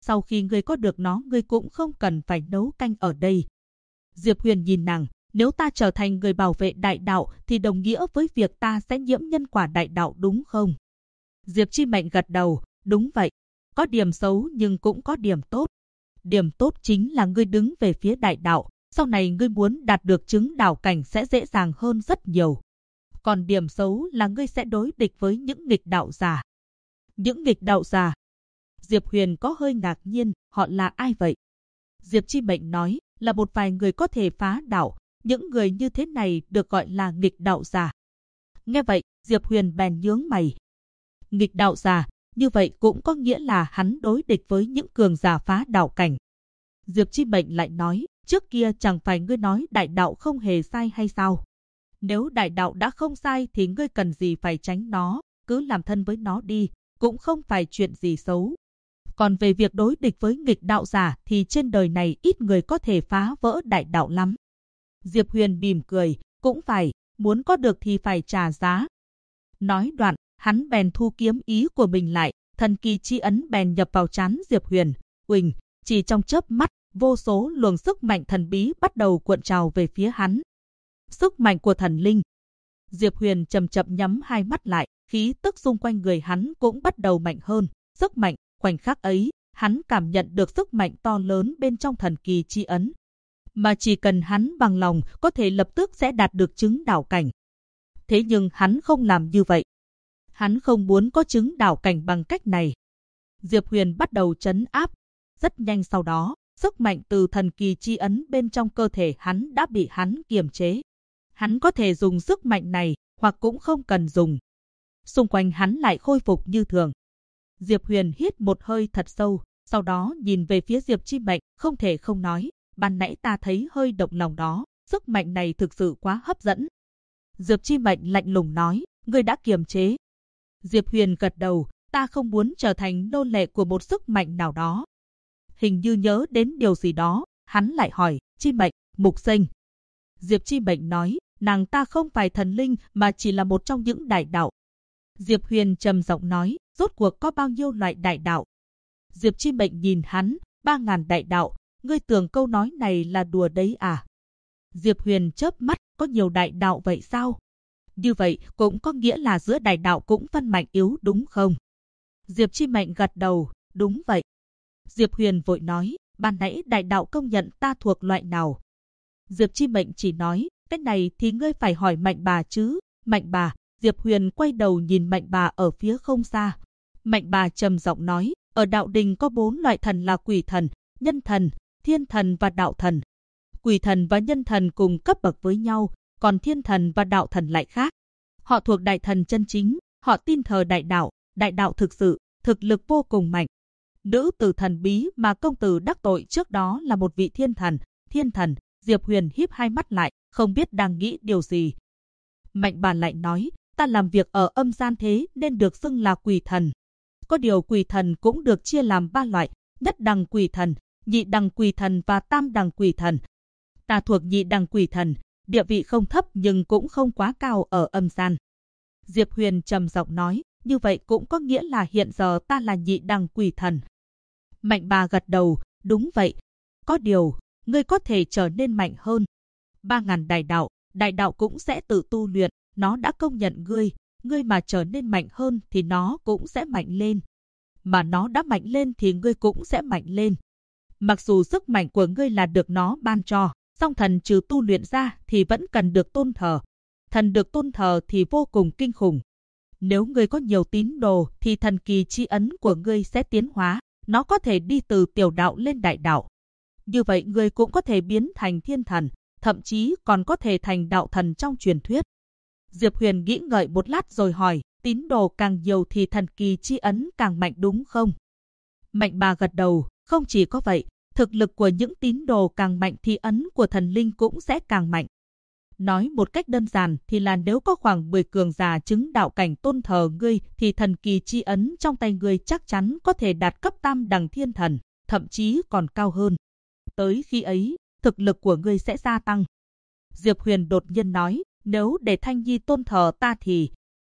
sau khi ngươi có được nó ngươi cũng không cần phải nấu canh ở đây. Diệp Huyền nhìn nàng, nếu ta trở thành người bảo vệ đại đạo thì đồng nghĩa với việc ta sẽ nhiễm nhân quả đại đạo đúng không? Diệp Chi Mệnh gật đầu, đúng vậy. Có điểm xấu nhưng cũng có điểm tốt. Điểm tốt chính là ngươi đứng về phía đại đạo, sau này ngươi muốn đạt được chứng đạo cảnh sẽ dễ dàng hơn rất nhiều. Còn điểm xấu là ngươi sẽ đối địch với những nghịch đạo giả. Những nghịch đạo giả? Diệp Huyền có hơi ngạc nhiên, họ là ai vậy? Diệp Chi Mệnh nói, là một vài người có thể phá đạo, những người như thế này được gọi là nghịch đạo giả. Nghe vậy, Diệp Huyền bèn nhướng mày. Nghịch đạo giả, như vậy cũng có nghĩa là hắn đối địch với những cường giả phá đạo cảnh. Diệp Chi Mệnh lại nói, trước kia chẳng phải ngươi nói đại đạo không hề sai hay sao? Nếu đại đạo đã không sai thì ngươi cần gì phải tránh nó, cứ làm thân với nó đi, cũng không phải chuyện gì xấu. Còn về việc đối địch với nghịch đạo giả thì trên đời này ít người có thể phá vỡ đại đạo lắm. Diệp Huyền mỉm cười, cũng phải, muốn có được thì phải trả giá. Nói đoạn, hắn bèn thu kiếm ý của mình lại, thần kỳ chi ấn bèn nhập vào trán Diệp Huyền. Uỳnh, chỉ trong chớp mắt, vô số luồng sức mạnh thần bí bắt đầu cuộn trào về phía hắn. Sức mạnh của thần linh. Diệp Huyền chậm chậm nhắm hai mắt lại, khí tức xung quanh người hắn cũng bắt đầu mạnh hơn. Sức mạnh, khoảnh khắc ấy, hắn cảm nhận được sức mạnh to lớn bên trong thần kỳ chi ấn. Mà chỉ cần hắn bằng lòng, có thể lập tức sẽ đạt được chứng đạo cảnh. Thế nhưng hắn không làm như vậy. Hắn không muốn có chứng đạo cảnh bằng cách này. Diệp Huyền bắt đầu trấn áp. Rất nhanh sau đó, sức mạnh từ thần kỳ chi ấn bên trong cơ thể hắn đã bị hắn kiềm chế. Hắn có thể dùng sức mạnh này, hoặc cũng không cần dùng. Xung quanh hắn lại khôi phục như thường. Diệp Huyền hít một hơi thật sâu, sau đó nhìn về phía Diệp Chi Mệnh, không thể không nói, ban nãy ta thấy hơi động lòng đó, sức mạnh này thực sự quá hấp dẫn. Diệp Chi Mệnh lạnh lùng nói, ngươi đã kiềm chế. Diệp Huyền gật đầu, ta không muốn trở thành nô lệ của một sức mạnh nào đó. Hình như nhớ đến điều gì đó, hắn lại hỏi, Chi Mệnh, Mục Sinh. Diệp Chi Mệnh nói, nàng ta không phải thần linh mà chỉ là một trong những đại đạo. Diệp Huyền trầm giọng nói, rốt cuộc có bao nhiêu loại đại đạo? Diệp Chi Mệnh nhìn hắn, 3.000 đại đạo, ngươi tưởng câu nói này là đùa đấy à? Diệp Huyền chớp mắt, có nhiều đại đạo vậy sao? Như vậy cũng có nghĩa là giữa đại đạo cũng phân mạnh yếu đúng không? Diệp Chi Mệnh gật đầu, đúng vậy. Diệp Huyền vội nói, ban nãy đại đạo công nhận ta thuộc loại nào? Diệp Chi Mệnh chỉ nói, cái này thì ngươi phải hỏi Mạnh bà chứ. Mạnh bà. Diệp Huyền quay đầu nhìn Mạnh bà ở phía không xa. Mạnh bà trầm giọng nói, ở đạo đình có 4 loại thần là quỷ thần, nhân thần, thiên thần và đạo thần. Quỷ thần và nhân thần cùng cấp bậc với nhau, còn thiên thần và đạo thần lại khác. Họ thuộc đại thần chân chính, họ tin thờ đại đạo thực sự, thực lực vô cùng mạnh. Nữ tử thần bí mà công tử đắc tội trước đó là một vị thiên thần. Diệp Huyền híp hai mắt lại, không biết đang nghĩ điều gì. Mạnh bà lại nói, ta làm việc ở âm gian thế nên được xưng là quỷ thần. Có điều quỷ thần cũng được chia làm 3 loại, nhất đẳng quỷ thần, nhị đẳng quỷ thần và tam đẳng quỷ thần. Ta thuộc nhị đẳng quỷ thần, địa vị không thấp nhưng cũng không quá cao ở âm gian. Diệp Huyền trầm giọng nói, như vậy cũng có nghĩa là hiện giờ ta là nhị đẳng quỷ thần. Mạnh bà gật đầu, đúng vậy. Có điều, ngươi có thể trở nên mạnh hơn. 3.000 đại đạo cũng sẽ tự tu luyện, nó đã công nhận ngươi mà trở nên mạnh hơn thì nó cũng sẽ mạnh lên. Mà nó đã mạnh lên thì ngươi cũng sẽ mạnh lên. Mặc dù sức mạnh của ngươi là được nó ban cho, song thần trừ tu luyện ra thì vẫn cần được tôn thờ. Thần được tôn thờ thì vô cùng kinh khủng. Nếu ngươi có nhiều tín đồ thì thần kỳ chi ấn của ngươi sẽ tiến hóa, nó có thể đi từ tiểu đạo lên đại đạo. Như vậy ngươi cũng có thể biến thành thiên thần, thậm chí còn có thể thành đạo thần trong truyền thuyết. Diệp Huyền nghĩ ngợi một lát rồi hỏi, tín đồ càng nhiều thì thần kỳ chi ấn càng mạnh đúng không? Mạnh bà gật đầu, không chỉ có vậy, thực lực của những tín đồ càng mạnh thì ấn của thần linh cũng sẽ càng mạnh. Nói một cách đơn giản thì là nếu có khoảng 10 cường giả chứng đạo cảnh tôn thờ ngươi thì thần kỳ chi ấn trong tay ngươi chắc chắn có thể đạt cấp tam đẳng thiên thần, thậm chí còn cao hơn. Tới khi ấy, thực lực của ngươi sẽ gia tăng. Diệp Huyền đột nhiên nói, nếu để Thanh Nhi tôn thờ ta thì...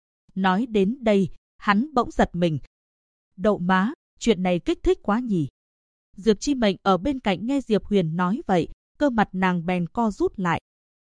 Nói đến đây, hắn bỗng giật mình. Đậu má, chuyện này kích thích quá nhỉ. Diệp Chi Mệnh ở bên cạnh nghe Diệp Huyền nói vậy, cơ mặt nàng bèn co rút lại.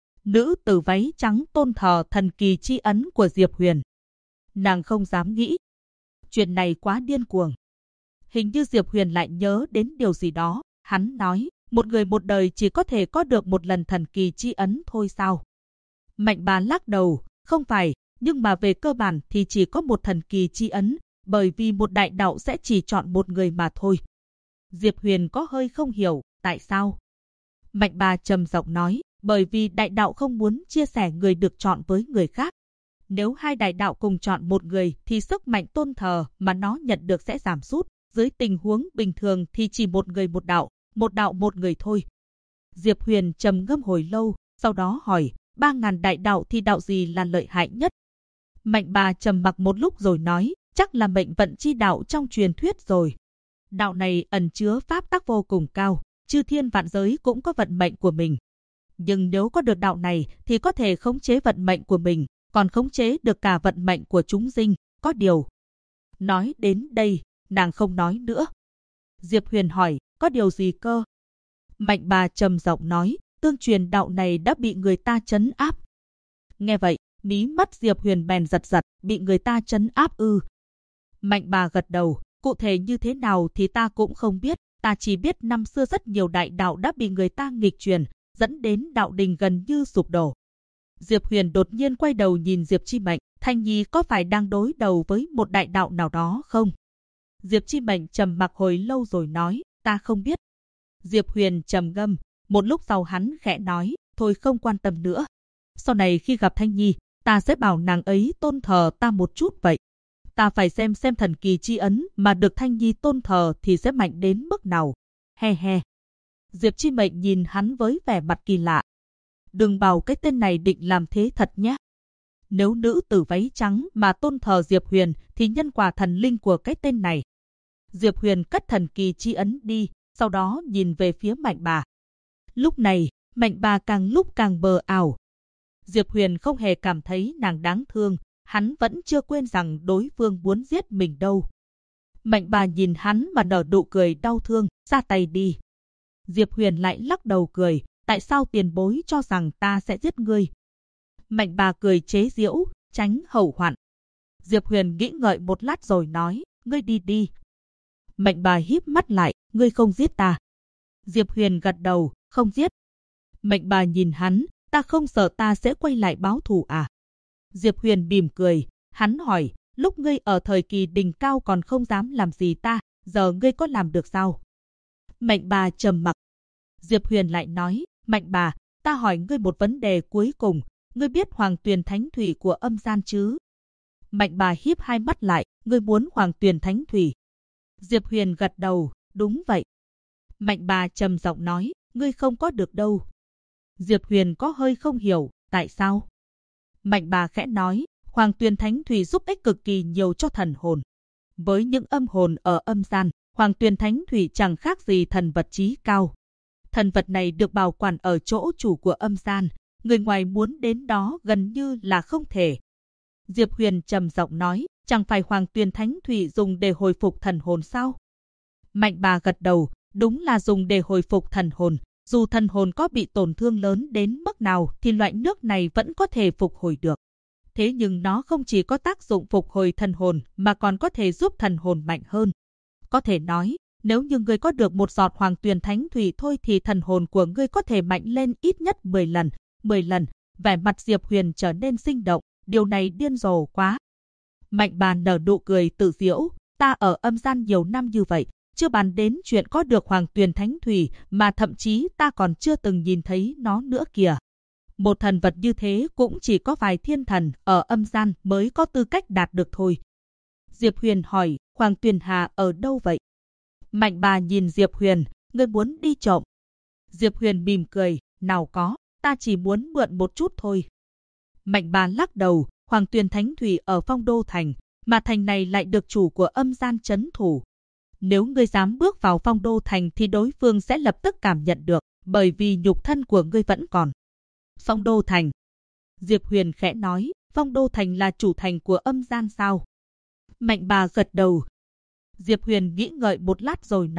Nữ tử váy trắng tôn thờ thần kỳ chi ấn của Diệp Huyền. Nàng không dám nghĩ. Chuyện này quá điên cuồng. Hình như Diệp Huyền lại nhớ đến điều gì đó. Hắn nói, một người một đời chỉ có thể có được một lần thần kỳ chi ấn thôi sao? Mạnh bà lắc đầu, không phải, nhưng mà về cơ bản thì chỉ có một thần kỳ chi ấn, bởi vì một đại đạo sẽ chỉ chọn một người mà thôi. Diệp Huyền có hơi không hiểu, tại sao? Mạnh bà trầm giọng nói, bởi vì đại đạo không muốn chia sẻ người được chọn với người khác. Nếu hai đại đạo cùng chọn một người thì sức mạnh tôn thờ mà nó nhận được sẽ giảm sút. Dưới tình huống bình thường thì chỉ một người một đạo một người thôi. Diệp Huyền trầm ngâm hồi lâu, sau đó hỏi, 3.000 đại đạo thì đạo gì là lợi hại nhất? Mạnh bà trầm mặc một lúc rồi nói, chắc là mệnh vận chi đạo trong truyền thuyết rồi. Đạo này ẩn chứa pháp tắc vô cùng cao, chư thiên vạn giới cũng có vận mệnh của mình. Nhưng nếu có được đạo này thì có thể khống chế vận mệnh của mình, còn khống chế được cả vận mệnh của chúng sinh, có điều. Nói đến đây, nàng không nói nữa. Diệp Huyền hỏi, có điều gì cơ? Mạnh bà trầm giọng nói, tương truyền đạo này đã bị người ta trấn áp. Nghe vậy, mí mắt Diệp Huyền bèn giật giật, bị người ta trấn áp ư? Mạnh bà gật đầu, cụ thể như thế nào thì ta cũng không biết, ta chỉ biết năm xưa rất nhiều đại đạo đã bị người ta nghịch truyền, dẫn đến đạo đình gần như sụp đổ. Diệp Huyền đột nhiên quay đầu nhìn Diệp Chi Mệnh, Thanh Nhi có phải đang đối đầu với một đại đạo nào đó không? Diệp Chi Mệnh trầm mặc hồi lâu rồi nói, ta không biết. Diệp Huyền trầm ngâm, một lúc sau hắn khẽ nói, thôi không quan tâm nữa. Sau này khi gặp Thanh Nhi, ta sẽ bảo nàng ấy tôn thờ ta một chút vậy. Ta phải xem thần kỳ chi ấn mà được Thanh Nhi tôn thờ thì sẽ mạnh đến mức nào. He he. Diệp Chi Mệnh nhìn hắn với vẻ mặt kỳ lạ. Đừng bảo cái tên này định làm thế thật nhé. Nếu nữ tử váy trắng mà tôn thờ Diệp Huyền thì nhân quả thần linh của cái tên này. Diệp Huyền cất thần kỳ chi ấn đi, sau đó nhìn về phía Mạnh bà. Lúc này, Mạnh bà càng lúc càng mờ ảo. Diệp Huyền không hề cảm thấy nàng đáng thương, hắn vẫn chưa quên rằng đối phương muốn giết mình đâu. Mạnh bà nhìn hắn mà nở nụ cười đau thương, ra tay đi. Diệp Huyền lại lắc đầu cười, tại sao tiền bối cho rằng ta sẽ giết ngươi? Mạnh bà cười chế giễu, tránh hậu hoạn. Diệp Huyền nghĩ ngợi một lát rồi nói, ngươi đi đi. Mạnh bà híp mắt lại, ngươi không giết ta. Diệp Huyền gật đầu, không giết. Mạnh bà nhìn hắn, ta không sợ ta sẽ quay lại báo thù à? Diệp Huyền mỉm cười, hắn hỏi, lúc ngươi ở thời kỳ đỉnh cao còn không dám làm gì ta, giờ ngươi có làm được sao? Mạnh bà trầm mặc. Diệp Huyền lại nói, Mạnh bà, ta hỏi ngươi một vấn đề cuối cùng, ngươi biết Hoàng Tuyền Thánh Thủy của âm gian chứ? Mạnh bà híp hai mắt lại, ngươi muốn Hoàng Tuyền Thánh Thủy? Diệp Huyền gật đầu, đúng vậy. Mạnh bà trầm giọng nói, ngươi không có được đâu. Diệp Huyền có hơi không hiểu, tại sao? Mạnh bà khẽ nói, Hoàng Tuyền Thánh Thủy giúp ích cực kỳ nhiều cho thần hồn. Với những âm hồn ở âm gian, Hoàng Tuyền Thánh Thủy chẳng khác gì thần vật chí cao. Thần vật này được bảo quản ở chỗ chủ của âm gian, người ngoài muốn đến đó gần như là không thể. Diệp Huyền trầm giọng nói, chẳng phải Hoàng Tuyền Thánh Thủy dùng để hồi phục thần hồn sao? Mạnh bà gật đầu, đúng là dùng để hồi phục thần hồn. Dù thần hồn có bị tổn thương lớn đến mức nào thì loại nước này vẫn có thể phục hồi được. Thế nhưng nó không chỉ có tác dụng phục hồi thần hồn mà còn có thể giúp thần hồn mạnh hơn. Có thể nói, nếu như ngươi có được một giọt Hoàng Tuyền Thánh Thủy thôi thì thần hồn của ngươi có thể mạnh lên ít nhất 10 lần. 10 lần, vẻ mặt Diệp Huyền trở nên sinh động, điều này điên rồ quá. Mạnh bà nở nụ cười tự giễu, ta ở âm gian nhiều năm như vậy, chưa bàn đến chuyện có được Hoàng Tuyền Thánh Thủy mà thậm chí ta còn chưa từng nhìn thấy nó nữa kìa. Một thần vật như thế cũng chỉ có vài thiên thần ở âm gian mới có tư cách đạt được thôi. Diệp Huyền hỏi, Hoàng Tuyền Hà ở đâu vậy? Mạnh bà nhìn Diệp Huyền, ngươi muốn đi trộm. Diệp Huyền mỉm cười, nào có, ta chỉ muốn mượn một chút thôi. Mạnh bà lắc đầu, Hoàng Tuyền Thánh Thủy ở Phong Đô Thành, mà thành này lại được chủ của âm gian trấn thủ. Nếu ngươi dám bước vào Phong Đô Thành thì đối phương sẽ lập tức cảm nhận được, bởi vì nhục thân của ngươi vẫn còn. Phong Đô Thành. Diệp Huyền khẽ nói, Phong Đô Thành là chủ thành của âm gian sao? Mạnh bà gật đầu. Diệp Huyền nghĩ ngợi một lát rồi nói,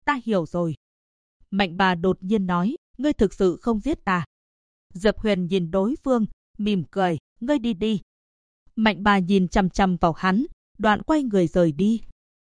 Ta hiểu rồi. Mạnh bà đột nhiên nói, ngươi thực sự không giết ta. Diệp Huyền nhìn đối phương, mỉm cười, ngươi đi đi. Mạnh bà nhìn chằm chằm vào hắn, đoạn quay người rời đi.